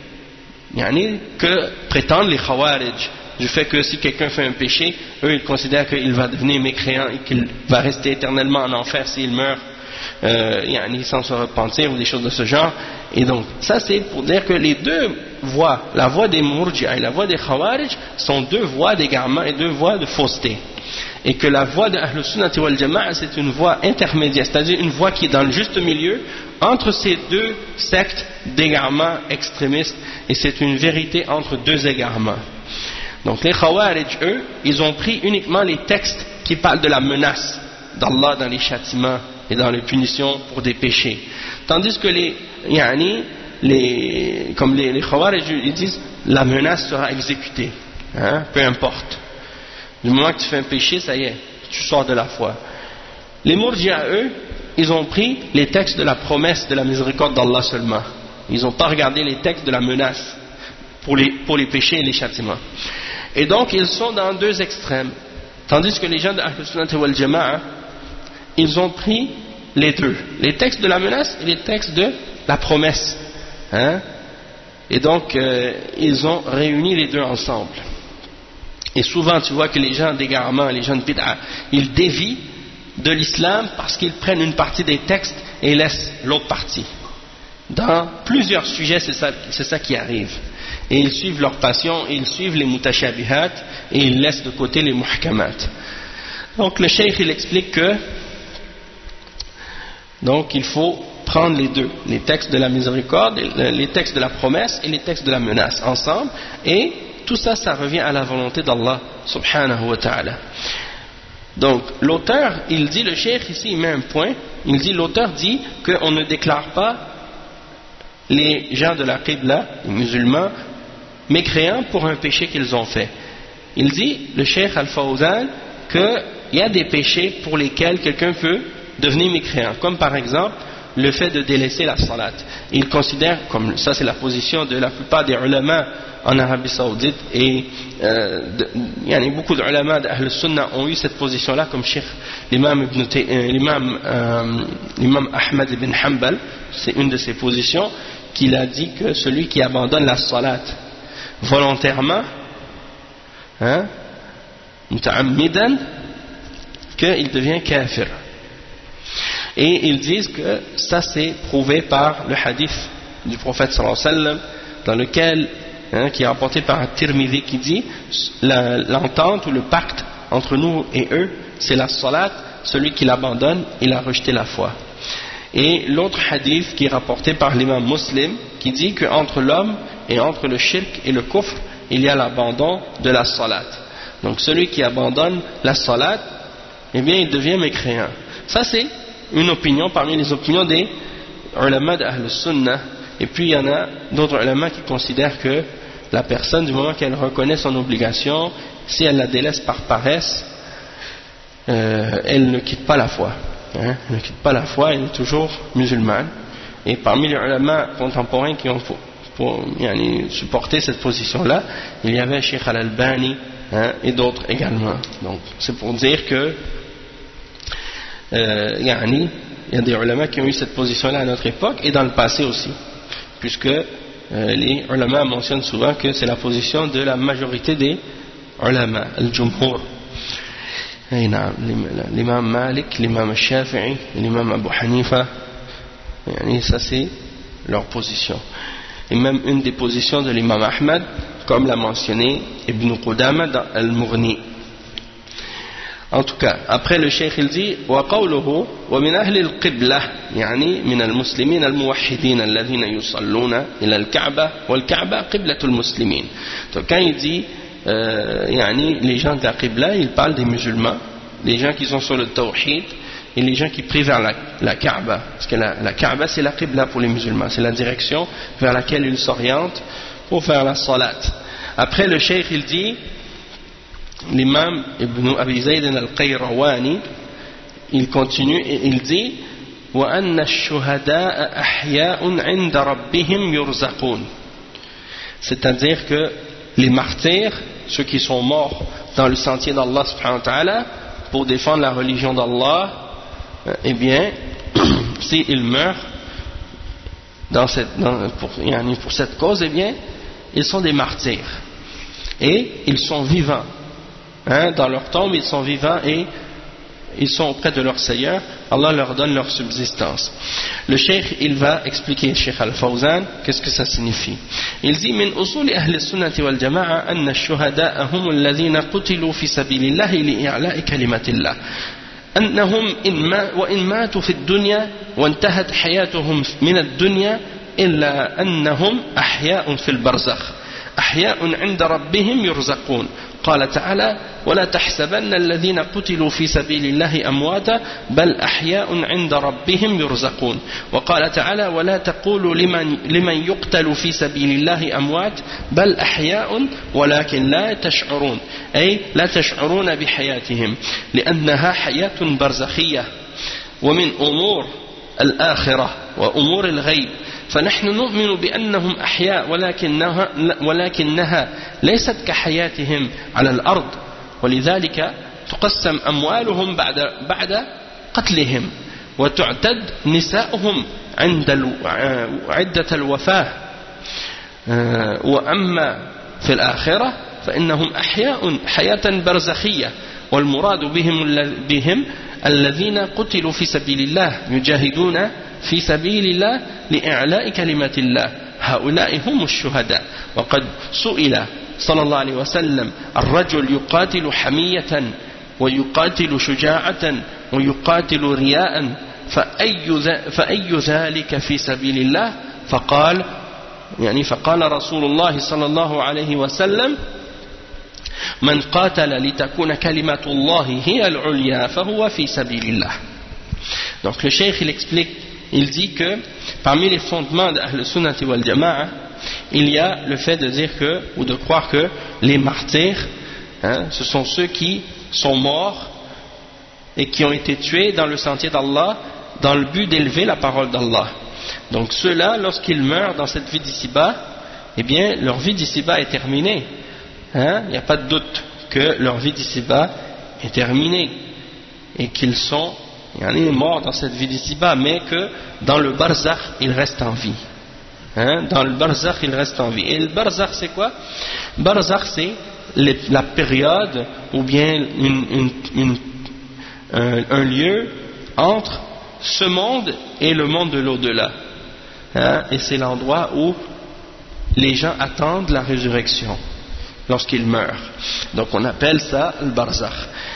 yani, que prétendent les Khawarij, du fait que si quelqu'un fait un péché, eux ils considèrent qu'il va devenir mécréant et qu'il va rester éternellement en enfer s'il meurt euh, yani, sans se repentir ou des choses de ce genre. Et donc ça c'est pour dire que les deux voies, la voie des Murji'a et la voie des Khawarij sont deux voies d'égarement et deux voies de fausseté, et que la voie de Ahlus Sunnati wal Jama'a c'est une voie intermédiaire, c'est-à-dire une voie qui est dans le juste milieu entre ces deux sectes d'égarement extrémistes, et c'est une vérité entre deux égarements. Donc les Khawarij eux ils ont pris uniquement les textes qui parlent de la menace d'Allah dans les châtiments et dans les punitions pour des péchés, tandis que les yani, les, comme les, les Khawarij ils disent la menace sera exécutée, hein, peu importe, du moment que tu fais un péché ça y est, tu sors de la foi. Les Murji'a eux ils ont pris les textes de la promesse de la miséricorde d'Allah seulement, ils n'ont pas regardé les textes de la menace pour les, pour les péchés et les châtiments, et donc ils sont dans deux extrêmes, tandis que les gens de Ahlus Sunnah wal Jama'a ils ont pris les deux, les textes de la menace et les textes de la promesse, hein? Et donc euh, ils ont réuni les deux ensemble. Et souvent tu vois que les gens d'égarement, les gens de bid'a, ils dévient de l'islam parce qu'ils prennent une partie des textes et laissent l'autre partie. Dans plusieurs sujets c'est ça, c'est ça qui arrive, et ils suivent leur passion, et ils suivent les mutashabihat et ils laissent de côté les muhkamat. Donc le cheikh il explique que donc il faut prendre les deux, les textes de la miséricorde, les textes de la promesse et les textes de la menace ensemble, et tout ça, ça revient à la volonté d'Allah subhanahu wa ta'ala. Donc l'auteur, il dit, le cheikh ici il met un point, il dit, l'auteur dit qu'on ne déclare pas les gens de la Qibla, les musulmans, mécréants pour un péché qu'ils ont fait. Il dit, le cheikh Al-Fawzan, qu'il y a des péchés pour lesquels quelqu'un peut devenir mécréant, comme par exemple le fait de délaisser la salat. Il considère, comme ça c'est la position de la plupart des ulama en Arabie Saoudite, et euh, de, il y en a beaucoup d'ulama d'Ahl Sunnah ont eu cette position là, comme Cheikh l'imam, Ibn, euh, l'imam, euh, l'imam Ahmad ibn Hanbal, c'est une de ses positions, qu'il a dit que celui qui abandonne la salat volontairement, hein, muta'ammidan, qu'il devient kafir. Et ils disent que ça c'est prouvé par le hadith du prophète sallallahu alayhi wa sallam, dans lequel, hein, qui est rapporté par Tirmidhi, qui dit la, l'entente ou le pacte entre nous et eux c'est la salat celui qui l'abandonne, il a rejeté la foi. Et l'autre hadith qui est rapporté par l'imam Muslim, qui dit qu'entre l'homme et entre le shirk et le kufr, il y a l'abandon de la salat. Donc celui qui abandonne la salat, eh bien il devient mécréant. Ça c'est une opinion parmi les opinions des ulama d'Ahl Sunnah. Et puis il y en a d'autres ulama qui considèrent que la personne, du moment qu'elle reconnaît son obligation, si elle la délaisse par paresse, euh, elle ne quitte pas la foi. Hein, elle ne quitte pas la foi, elle est toujours musulmane. Et parmi les ulama contemporains qui ont pour, pour, yani, supporté cette position-là, il y avait Cheikh Al-Albani, hein, et d'autres également. Donc c'est pour dire que euh, yani, il y a des ulama qui ont eu cette position-là à notre époque et dans le passé aussi, puisque euh, les ulama mentionnent souvent que c'est la position de la majorité des ulama, al-jumhur. L'imam Malik, l'imam Shafi'i, l'imam Abu Hanifa, ça c'est leur position. Et même une des positions de l'imam Ahmad, comme l'a mentionné Ibn Qudama dans Al-Mughni. En tout cas, après le cheikh il dit وقوله ومن أهل القبلة يعني من المسلمين الموحدين الذين يصلون إلى الكعبة والكعبة قبلة المسلمين. Donc quand il dit euh, يعني les gens de la Qibla, il parle des musulmans, les gens qui sont sur le tawhid et les gens qui prient vers la, la Kaaba, parce que la, la Kaaba c'est la Qibla pour les musulmans, c'est la direction vers laquelle ils s'orientent pour faire la salat. Après le cheikh il dit, l'imam Ibn Abi Zayd al-Qayrawani, il continue et il dit وَأَنَّ الشُّهَدَاءَ أَحْيَاءٌ عِنْدَ رَبِّهِمْ يُرْزَقُونَ, c'est-à-dire que les martyrs, ceux qui sont morts dans le sentier d'Allah subhanahu wa ta'ala pour défendre la religion d'Allah, eh bien s'ils meurent dans cette, dans, pour, pour cette cause, eh bien ils sont des martyrs et ils sont vivants. Hein, dans leur tombe, ils sont vivants et ils sont auprès de leur Seigneur. Allah leur donne leur subsistance. Le cheikh, il va expliquer, Cheikh Al-Fawzan, qu'est-ce que ça signifie. Il dit من أصول أهل السنة والجماعة أن الشهداء هم الذين قتلوا في سبيل الله لإعلاء كلمة الله. أنهم إن ما وإن ماتوا في الدنيا وانتهت حياتهم من الدنيا إلا أنهم أحياء في البرزخ أحياء عند ربهم يرزقون. قال تعالى ولا تحسبن الذين قتلوا في سبيل الله أمواتا بل أحياء عند ربهم يرزقون. وقال تعالى ولا تقولوا لمن, لمن يقتل في سبيل الله أموات بل أحياء ولكن لا تشعرون، أي لا تشعرون بحياتهم لأنها حياة برزخية ومن أمور الآخرة وأمور الغيب. فنحن نؤمن بأنهم أحياء ولكنها, ولكنها ليست كحياتهم على الأرض، ولذلك تقسم أموالهم بعد, بعد قتلهم وتعتد نساؤهم عند عدة الوفاة. وأما في الآخرة فإنهم أحياء حياة برزخية والمراد بهم, بهم الذين قتلوا في سبيل الله يجاهدون في سبيل الله لإعلاء كلمة الله، هؤلاء هم الشهداء. وقد سئل صلى الله عليه وسلم الرجل يقاتل حمية ويقاتل شجاعة ويقاتل رياء فأي, فأي ذلك في سبيل الله؟ فقال يعني فقال رسول الله صلى الله عليه وسلم من قاتل لتكون كلمة الله هي العليا فهو في سبيل الله. Donc le cheikh il explique, il dit que parmi les fondements de Ahl Sunnati wal Jama'a, il y a le fait de dire que, ou de croire que les martyrs, hein, ce sont ceux qui sont morts et qui ont été tués dans le sentier d'Allah dans le but d'élever la parole d'Allah. Donc ceux-là, lorsqu'ils meurent dans cette vie d'ici-bas, eh bien leur vie d'ici-bas est terminée. Hein, il n'y a pas de doute que leur vie d'ici-bas est terminée et qu'ils sont yani, morts dans cette vie d'ici-bas, mais que dans le barzakh ils restent en vie. Hein, dans le barzakh ils restent en vie. Et le barzakh c'est quoi? Barzakh c'est les, la période ou bien une, une, une, un, un lieu entre ce monde et le monde de l'au-delà. Hein, et c'est l'endroit où les gens attendent la résurrection lorsqu'ils meurent. Donc on appelle ça le barzakh.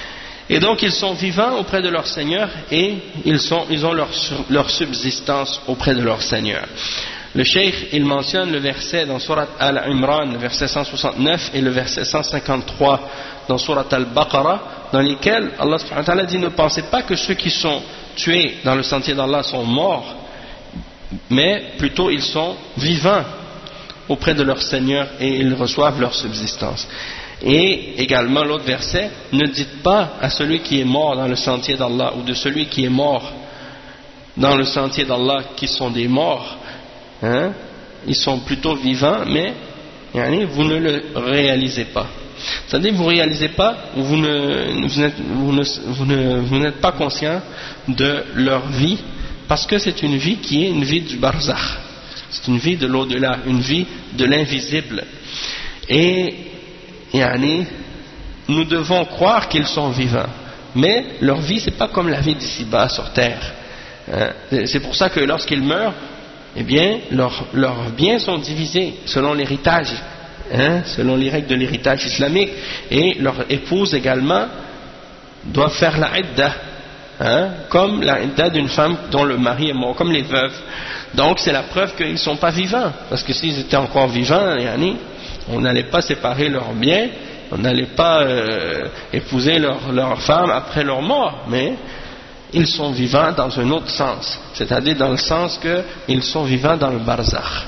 Et donc ils sont vivants auprès de leur Seigneur et ils, sont, ils ont leur, leur subsistance auprès de leur Seigneur. Le cheikh, il mentionne le verset dans Surat Al-Imran, le verset cent soixante-neuf et le verset cent cinquante-trois dans Surat Al-Baqarah, dans lesquels Allah subhanahu wa ta'ala dit: ne pensez pas que ceux qui sont tués dans le sentier d'Allah sont morts, mais plutôt ils sont vivants auprès de leur Seigneur et ils reçoivent leur subsistance. Et également l'autre verset: ne dites pas à celui qui est mort dans le sentier d'Allah ou de celui qui est mort dans le sentier d'Allah qui sont des morts, hein, ils sont plutôt vivants, mais yani, vous ne le réalisez pas. C'est-à-dire vous ne réalisez pas, vous ne, vous, n'êtes, vous, ne, vous, ne, vous n'êtes pas conscient de leur vie, parce que c'est une vie qui est une vie du barzakh, c'est une vie de l'au-delà, une vie de l'invisible. Et yani, nous devons croire qu'ils sont vivants, mais leur vie c'est pas comme la vie d'ici-bas sur terre. C'est pour ça que lorsqu'ils meurent, eh bien, leurs, leurs biens sont divisés selon l'héritage, hein, selon les règles de l'héritage islamique, et leur épouse également doit faire la idda, hein, comme la idda d'une femme dont le mari est mort, comme les veuves. Donc c'est la preuve qu'ils ne sont pas vivants, parce que s'ils étaient encore vivants, yani, on n'allait pas séparer leurs biens, on n'allait pas euh, épouser leur, leur femme après leur mort, mais ils sont vivants dans un autre sens, c'est-à-dire dans le sens qu'ils sont vivants dans le barzakh.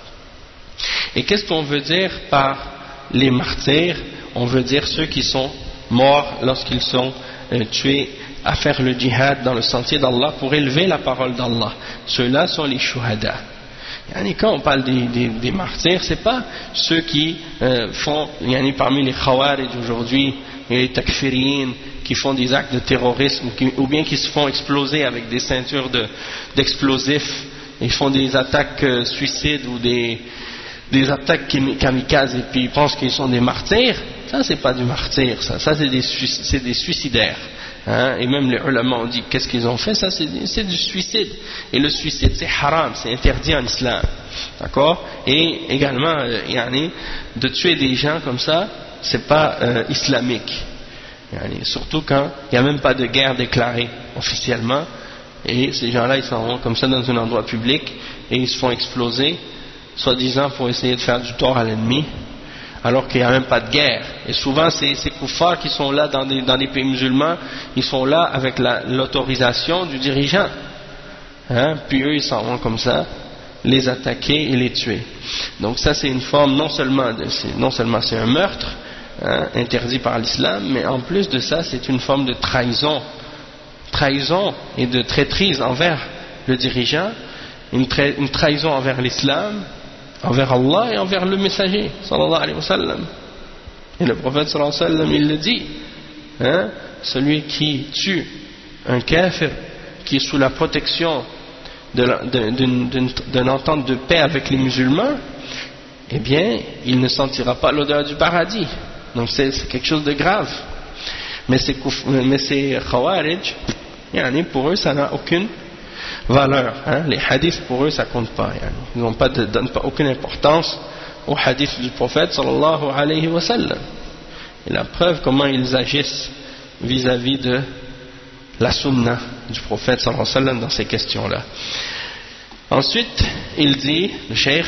Et qu'est-ce qu'on veut dire par les martyrs? On veut dire ceux qui sont morts lorsqu'ils sont euh, tués à faire le djihad dans le sentier d'Allah pour élever la parole d'Allah. Ceux-là sont les shuhada. Yani, quand on parle des, des, des martyrs, c'est pas ceux qui euh, font, yani, parmi les khawarij aujourd'hui et les takfiriyin, qui font des actes de terrorisme qui, ou bien qui se font exploser avec des ceintures de, d'explosifs, ils font des attaques euh, suicides ou des, des attaques kamikazes et puis ils pensent qu'ils sont des martyrs. Ça c'est pas du martyr, ça, ça c'est, des, c'est des suicidaires, hein? Et même les ulama ont dit qu'est-ce qu'ils ont fait, ça c'est, c'est du suicide, et le suicide c'est haram, c'est interdit en islam, d'accord? Et également euh, yani, de tuer des gens comme ça c'est pas euh, islamique. Surtout quand il n'y a même pas de guerre déclarée officiellement, et ces gens-là ils s'en vont comme ça dans un endroit public et ils se font exploser, soi-disant pour essayer de faire du tort à l'ennemi, alors qu'il n'y a même pas de guerre. Et souvent ces, ces koufars qui sont là dans des, dans des pays musulmans, ils sont là avec la, l'autorisation du dirigeant, hein? Puis eux ils s'en vont comme ça les attaquer et les tuer. Donc ça c'est une forme, non seulement, de, c'est, non seulement c'est un meurtre, Hein, interdit par l'islam, mais en plus de ça c'est une forme de trahison trahison et de traîtrise envers le dirigeant, une, tra une trahison envers l'islam, envers Allah et envers le messager sallallahu alayhi wa sallam. Et le prophète sallallahu alayhi wa sallam il le dit, hein, celui qui tue un kafir qui est sous la protection d'une entente de paix avec les musulmans, eh bien il ne sentira pas l'odeur du paradis. Donc c'est, c'est quelque chose de grave. Mais ces, mais ces khawarij, yani, pour eux ça n'a aucune valeur, hein? Les hadiths pour eux ça compte pas, yani. Ils n'ont pas de, donnent pas aucune importance aux hadiths du prophète sallallahu alayhi wa sallam. Et la preuve comment ils agissent vis-à-vis de la sunna du prophète sallallahu alayhi wa sallam dans ces questions-là. Ensuite il dit, le cheikh,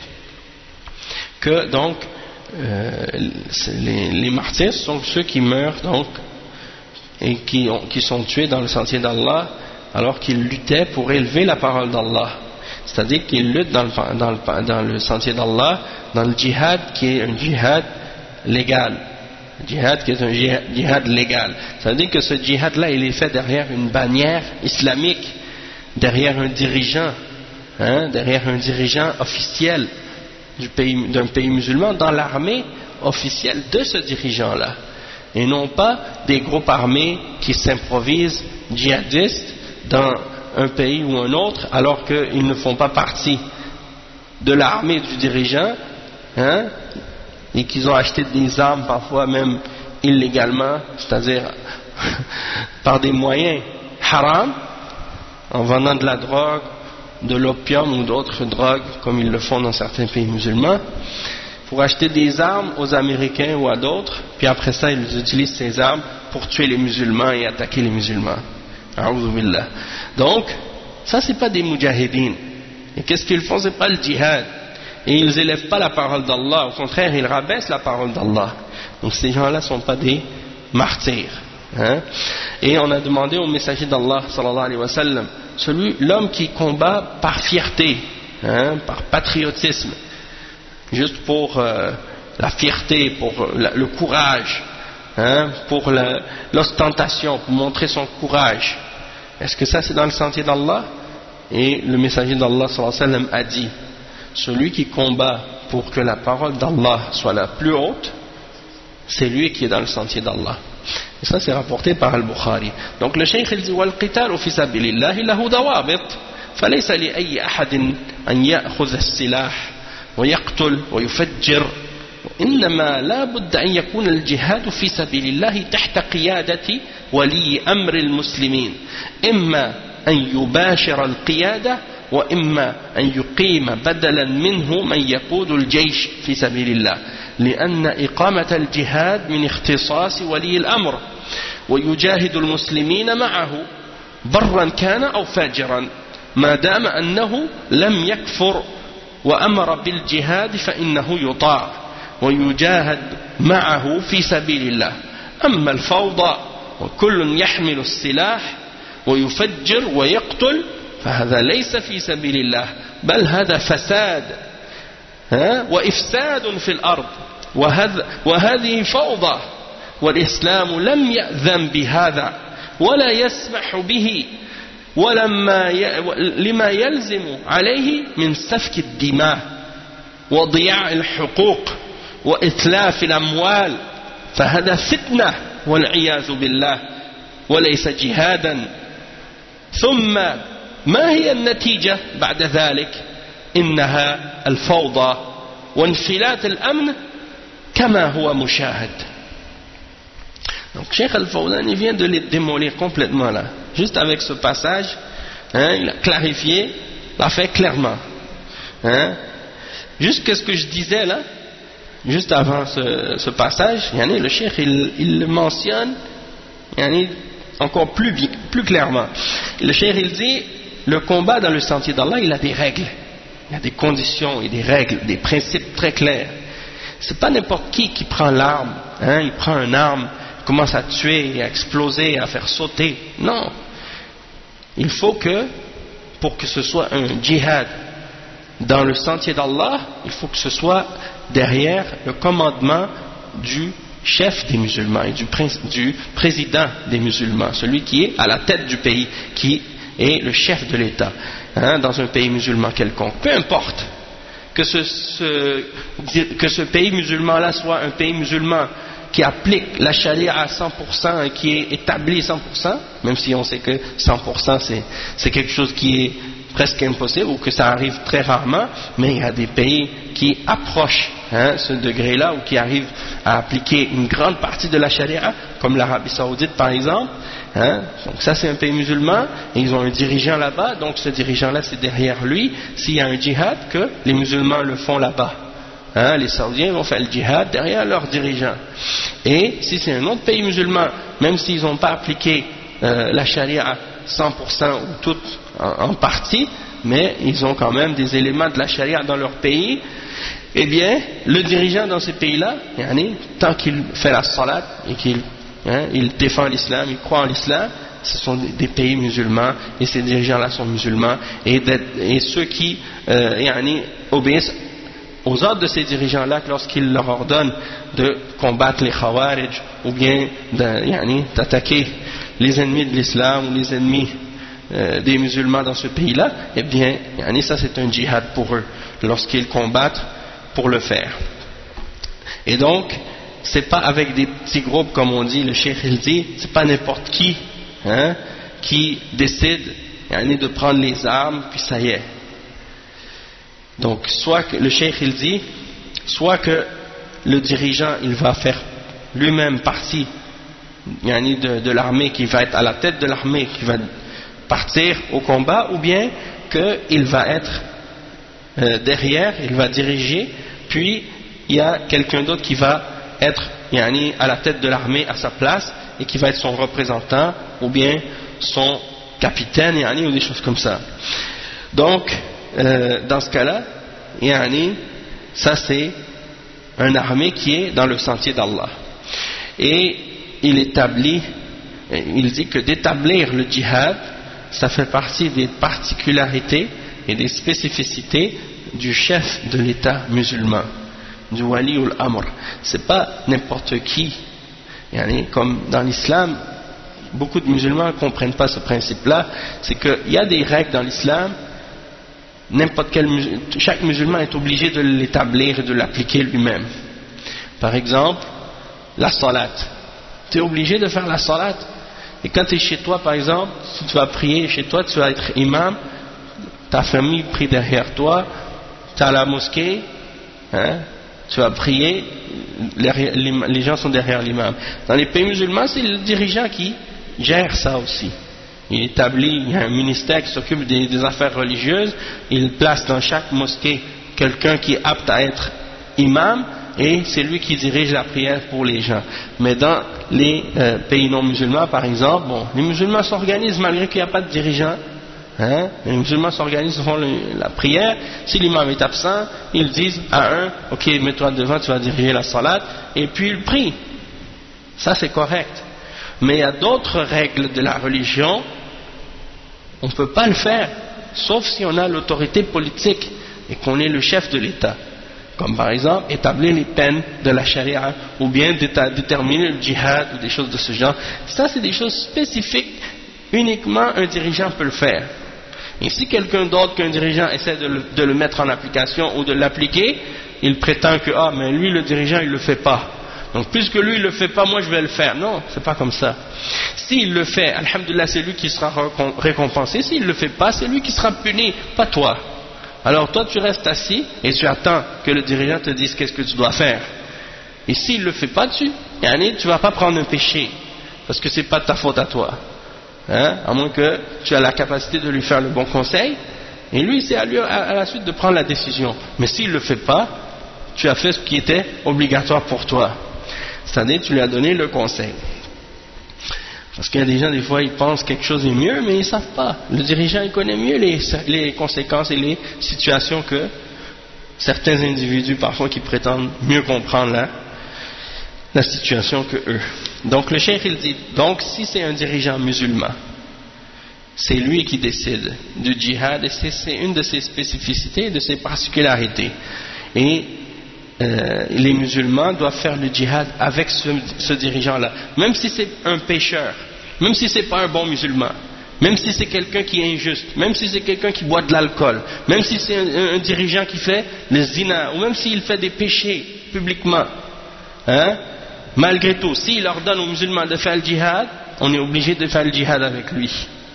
que donc Euh, les, les martyrs sont ceux qui meurent donc et qui, ont, qui sont tués dans le sentier d'Allah alors qu'ils luttaient pour élever la parole d'Allah, c'est-à-dire qu'ils luttent dans le, dans, le, dans le sentier d'Allah, dans le djihad qui est un djihad légal, djihad qui est un djihad, djihad légal, c'est-à-dire que ce djihad là il est fait derrière une bannière islamique, derrière un dirigeant, hein, derrière un dirigeant officiel du pays, d'un pays musulman, dans l'armée officielle de ce dirigeant-là, et non pas des groupes armés qui s'improvisent djihadistes dans un pays ou un autre alors qu'ils ne font pas partie de l'armée du dirigeant, hein, et qu'ils ont acheté des armes parfois même illégalement, c'est-à-dire par des moyens haram, en vendant de la drogue, de l'opium ou d'autres drogues comme ils le font dans certains pays musulmans. Il ne pour acheter des armes aux Américains ou à d'autres, puis après ça ils utilisent ces armes pour tuer les musulmans et attaquer les musulmans. A'udhu billah. Donc, ça c'est pas des mujahideen. Et qu'est-ce qu'ils font? C'est pas le djihad. Et ils élèvent pas la parole d'Allah, au contraire ils rabaissent la parole d'Allah. Donc ces gens-là sont pas des martyrs. Hein? Et on a demandé au messager d'Allah sallallahu alayhi wa sallam, celui, l'homme qui combat par fierté, hein, par patriotisme, juste pour euh, la fierté, pour la, le courage, hein, pour la, l'ostentation, pour montrer son courage, est-ce que ça c'est dans le sentier d'Allah? Et le messager d'Allah sallallahu alayhi wa sallam a dit, celui qui combat pour que la parole d'Allah soit la plus haute, c'est lui qui est dans le sentier d'Allah. Et ça c'est rapporté par Al-Bukhari. Donc le cheikh il dit وَالْقِتَالُ فِي سَبِيلِ اللَّهِ لَهُ ضَوَابِطٌ فَلَيْسَ لِأَيِّ أَحَدٍ أَنْ يَأْخُذَ السِّلَاحَ ويقتل ويفجر إنما لا بد أن يكون الجهاد في سبيل الله تحت قيادة ولي أمر المسلمين إما أن يباشر القيادة وإما أن يقيم بدلا منه من يقود الجيش في سبيل الله لأن إقامة الجهاد من اختصاص ولي الأمر ويجاهد المسلمين معه برا كان أو فاجرا ما دام أنه لم يكفر وأمر بالجهاد فإنه يطاع ويجاهد معه في سبيل الله أما الفوضى وكل يحمل السلاح ويفجر ويقتل فهذا ليس في سبيل الله بل هذا فساد وإفساد في الأرض وهذه فوضى والإسلام لم يأذن بهذا ولا يسمح به ولما لما يلزم عليه من سفك الدماء وضياع الحقوق وإتلاف الأموال فهذا فتنة والعياذ بالله وليس جهادا ثم ما هي النتيجة بعد ذلك إنها الفوضى وانفلات الأمن كما هو مشاهد. Donc Cheikh Al-Fawzan il vient de les démolir complètement là, juste avec ce passage, hein, il a clarifié, l'a fait clairement, hein. Juste qu'est-ce que je disais là, juste avant ce, ce passage, yani, le Cheikh il, il le mentionne yani, encore plus, plus clairement. Le Cheikh il dit, le combat dans le sentier d'Allah il a des règles, il y a des conditions et des règles, des principes très clairs. C'est pas n'importe qui qui prend l'arme, hein, il prend une arme, commence à tuer, à exploser, à faire sauter. Non. Il faut que, pour que ce soit un djihad dans le sentier d'Allah, il faut que ce soit derrière le commandement du chef des musulmans et du, du président des musulmans, celui qui est à la tête du pays, qui est le chef de l'État, hein, dans un pays musulman quelconque. Peu importe que ce, ce, que ce pays musulman-là soit un pays musulman qui applique la charia à cent pour cent et qui est établi cent pour cent, même si on sait que cent pour cent c'est, c'est quelque chose qui est presque impossible ou que ça arrive très rarement, mais il y a des pays qui approchent, hein, ce degré-là ou qui arrivent à appliquer une grande partie de la charia, comme l'Arabie Saoudite par exemple, hein. Donc ça c'est un pays musulman et ils ont un dirigeant là-bas, donc ce dirigeant-là c'est derrière lui, s'il y a un djihad que les musulmans le font là-bas. Hein, les Saoudiens vont faire le djihad derrière leurs dirigeants. Et si c'est un autre pays musulman, même s'ils n'ont pas appliqué euh, la charia cent pour cent ou tout en, en partie, mais ils ont quand même des éléments de la charia dans leur pays, eh bien, le dirigeant dans ces pays-là, yani, tant qu'il fait la salat et qu'il hein, il défend l'islam, il croit en l'islam, ce sont des, des pays musulmans et ces dirigeants-là sont musulmans et, et ceux qui euh, yani, obéissent aux ordres de ces dirigeants-là lorsqu'ils leur ordonnent de combattre les khawarij ou bien de, yani, d'attaquer les ennemis de l'islam ou les ennemis euh, des musulmans dans ce pays-là, eh bien, yani, ça c'est un djihad pour eux lorsqu'ils combattent pour le faire. Et donc, c'est pas avec des petits groupes comme on dit, le cheikh il dit, c'est pas n'importe qui hein, qui décide yani, de prendre les armes puis ça y est. Donc, soit que le cheikh il dit, soit que le dirigeant il va faire lui-même partie yani de, de l'armée, qui va être à la tête de l'armée, qui va partir au combat, ou bien qu'il va être euh, derrière, il va diriger, puis il y a quelqu'un d'autre qui va être yani, à la tête de l'armée à sa place et qui va être son représentant ou bien son capitaine yani, ou des choses comme ça. Donc euh, dans ce cas-là yani, ça c'est une armée qui est dans le sentier d'Allah. Et il établit, il dit que d'établir le djihad, ça fait partie des particularités et des spécificités du chef de l'État musulman, du wali ou l'amr. C'est pas n'importe qui. Yani, comme dans l'islam, beaucoup de musulmans ne comprennent pas ce principe-là. C'est qu'il y a des règles dans l'islam. N'importe quel chaque musulman est obligé de l'établir et de l'appliquer lui-même. Par exemple, la salat. Tu es obligé de faire la salat. Et quand tu es chez toi, par exemple, si tu vas prier chez toi, tu vas être imam, ta famille prie derrière toi, tu es à la mosquée, hein, tu vas prier, les, les gens sont derrière l'imam. Dans les pays musulmans, c'est le dirigeant qui gère ça aussi. Il établit, il y a un ministère qui s'occupe des, des affaires religieuses, il place dans chaque mosquée quelqu'un qui est apte à être imam, et c'est lui qui dirige la prière pour les gens. Mais dans les euh, pays non musulmans, par exemple, bon, les musulmans s'organisent malgré qu'il n'y a pas de dirigeant. Hein? Les musulmans s'organisent, font le, la prière. Si l'imam est absent, ils disent à un, ok, mets-toi devant, tu vas diriger la salat, et puis ils prient. Ça c'est correct. Mais il y a d'autres règles de la religion, on ne peut pas le faire, sauf si on a l'autorité politique et qu'on est le chef de l'État. Comme par exemple établir les peines de la charia ou bien déterminer le djihad ou des choses de ce genre. Ça c'est des choses spécifiques, uniquement un dirigeant peut le faire. Et si quelqu'un d'autre qu'un dirigeant essaie de le, de le mettre en application ou de l'appliquer, il prétend que ah mais lui le dirigeant il le fait pas. Donc puisque lui il le fait pas, moi je vais le faire. Non, c'est pas comme ça. S'il le fait, alhamdoulilah, c'est lui qui sera récompensé. S'il le fait pas, c'est lui qui sera puni, pas toi. Alors toi tu restes assis et tu attends que le dirigeant te dise qu'est-ce que tu dois faire. Et s'il ne le fait pas, tu ne vas pas prendre un péché, parce que c'est pas de ta faute à toi. Hein, à moins que tu as la capacité de lui faire le bon conseil, et lui c'est à, lui, à, à la suite de prendre la décision. Mais s'il ne le fait pas, tu as fait ce qui était obligatoire pour toi. C'est-à-dire tu lui as donné le conseil. Parce qu'il y a des gens, des fois, ils pensent quelque chose est mieux, mais ils ne savent pas. Le dirigeant, il connaît mieux les, les conséquences et les situations que certains individus, parfois, qui prétendent mieux comprendre la, la situation que eux. Donc, le cheikh, il dit, donc, si c'est un dirigeant musulman, c'est lui qui décide du djihad, et c'est une de ses spécificités, de ses particularités. Et Euh, les musulmans doivent faire le djihad avec ce, ce dirigeant-là, même si c'est un pécheur, même si c'est pas un bon musulman, même si c'est quelqu'un qui est injuste, même si c'est quelqu'un qui boit de l'alcool, même si c'est un, un dirigeant qui fait le zina, ou même s'il fait des péchés publiquement, hein, malgré tout, s'il ordonne aux musulmans de faire le djihad, on est obligé de faire le djihad avec lui.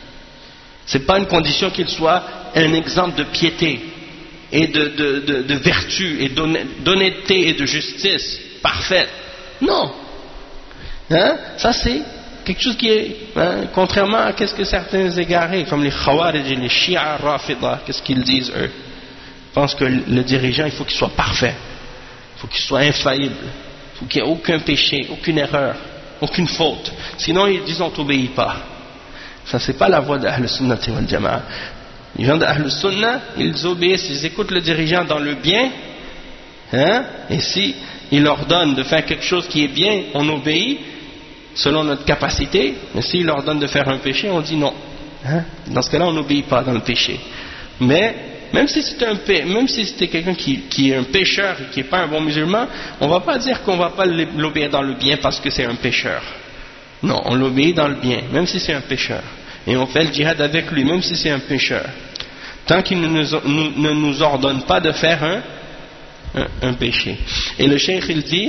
C'est pas une condition qu'il soit un exemple de piété et de, de, de, de vertu et d'honnêteté et de justice parfaite. Non. Hein? Ça c'est quelque chose qui est, hein, contrairement à ce que certains égarés, comme les Khawarij et les Shia Rafida, qu'est-ce qu'ils disent eux? Ils pensent que le dirigeant, il faut qu'il soit parfait, il faut qu'il soit infaillible, il faut qu'il n'y ait aucun péché, aucune erreur, aucune faute. Sinon ils disent on t'obéit pas. Ça c'est pas la voie d'Ahl Sunnah wal Jama'a. Les gens d'Ahl Sunnah, ils obéissent, ils écoutent le dirigeant dans le bien, hein, et si il leur donne de faire quelque chose qui est bien, on obéit selon notre capacité, mais s'il leur donne de faire un péché, on dit non. Hein? Dans ce cas-là, on n'obéit pas dans le péché. Mais même si c'est un pé, même si c'était quelqu'un qui, qui est un pécheur et qui n'est pas un bon musulman, on ne va pas dire qu'on ne va pas l'obéir dans le bien parce que c'est un pécheur. Non, on l'obéit dans le bien, même si c'est un pécheur. Et on fait le djihad avec lui, même si c'est un pécheur. Tant qu'il ne nous, nous, ne nous ordonne pas de faire un, un, un péché. Et le cheikh il dit,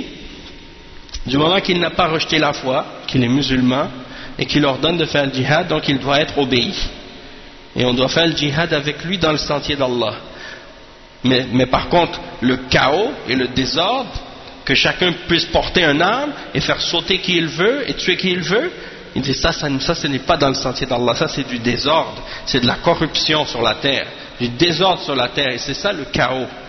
du moment qu'il n'a pas rejeté la foi, qu'il est musulman, et qu'il ordonne de faire le djihad, donc il doit être obéi. Et on doit faire le djihad avec lui dans le sentier d'Allah. Mais, mais par contre, le chaos et le désordre, que chacun puisse porter un arme et faire sauter qui il veut et tuer qui il veut, il dit ça, ça, ça ce n'est pas dans le sentier d'Allah, ça c'est du désordre, c'est de la corruption sur la terre, du désordre sur la terre, et c'est ça le chaos.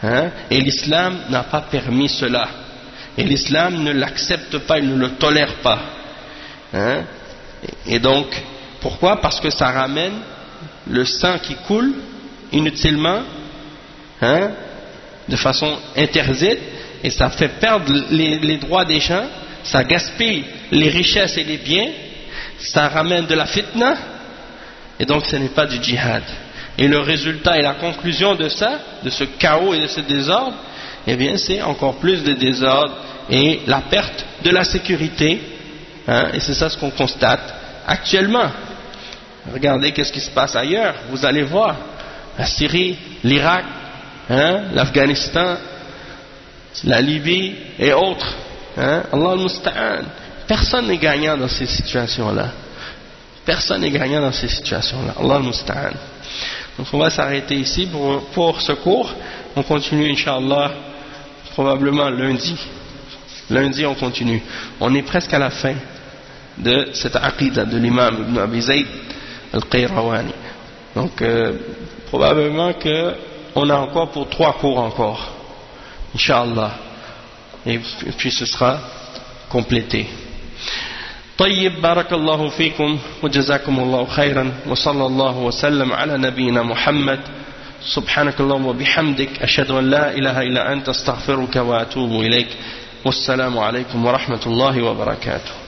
hein, et l'islam n'a pas permis cela. Et l'islam ne l'accepte pas, il ne le tolère pas. Hein. Et donc, pourquoi? Parce que ça ramène le sang qui coule inutilement, hein, de façon interdite, et ça fait perdre les, les droits des gens, ça gaspille les richesses et les biens, ça ramène de la fitna, et donc ce n'est pas du djihad. Et le résultat et la conclusion de ça, de ce chaos et de ce désordre, eh bien c'est encore plus de désordre et la perte de la sécurité, hein, et c'est ça ce qu'on constate actuellement. Regardez qu'est-ce qui se passe ailleurs, vous allez voir, la Syrie, l'Irak, hein, l'Afghanistan, la Libye et autres, hein, Allah al-Musta'an. Personne n'est gagnant dans ces situations-là. Personne n'est gagnant dans ces situations-là. Allah al-Musta'an. Donc on va s'arrêter ici pour, pour ce cours. On continue, Inch'Allah, probablement lundi. Lundi, on continue. On est presque à la fin de cette aqidah de l'imam Ibn Abi Zayd al-Qayrawani. Donc, euh, probablement qu'on a encore pour trois cours encore. Inch'Allah. Et puis ce sera complété. طيب بارك الله فيكم وجزاكم الله خيرا وصلى الله وسلم على نبينا محمد سبحانك اللهم وبحمدك أشهد أن لا إله إلا أنت استغفرك وأتوب إليك والسلام عليكم ورحمة الله وبركاته.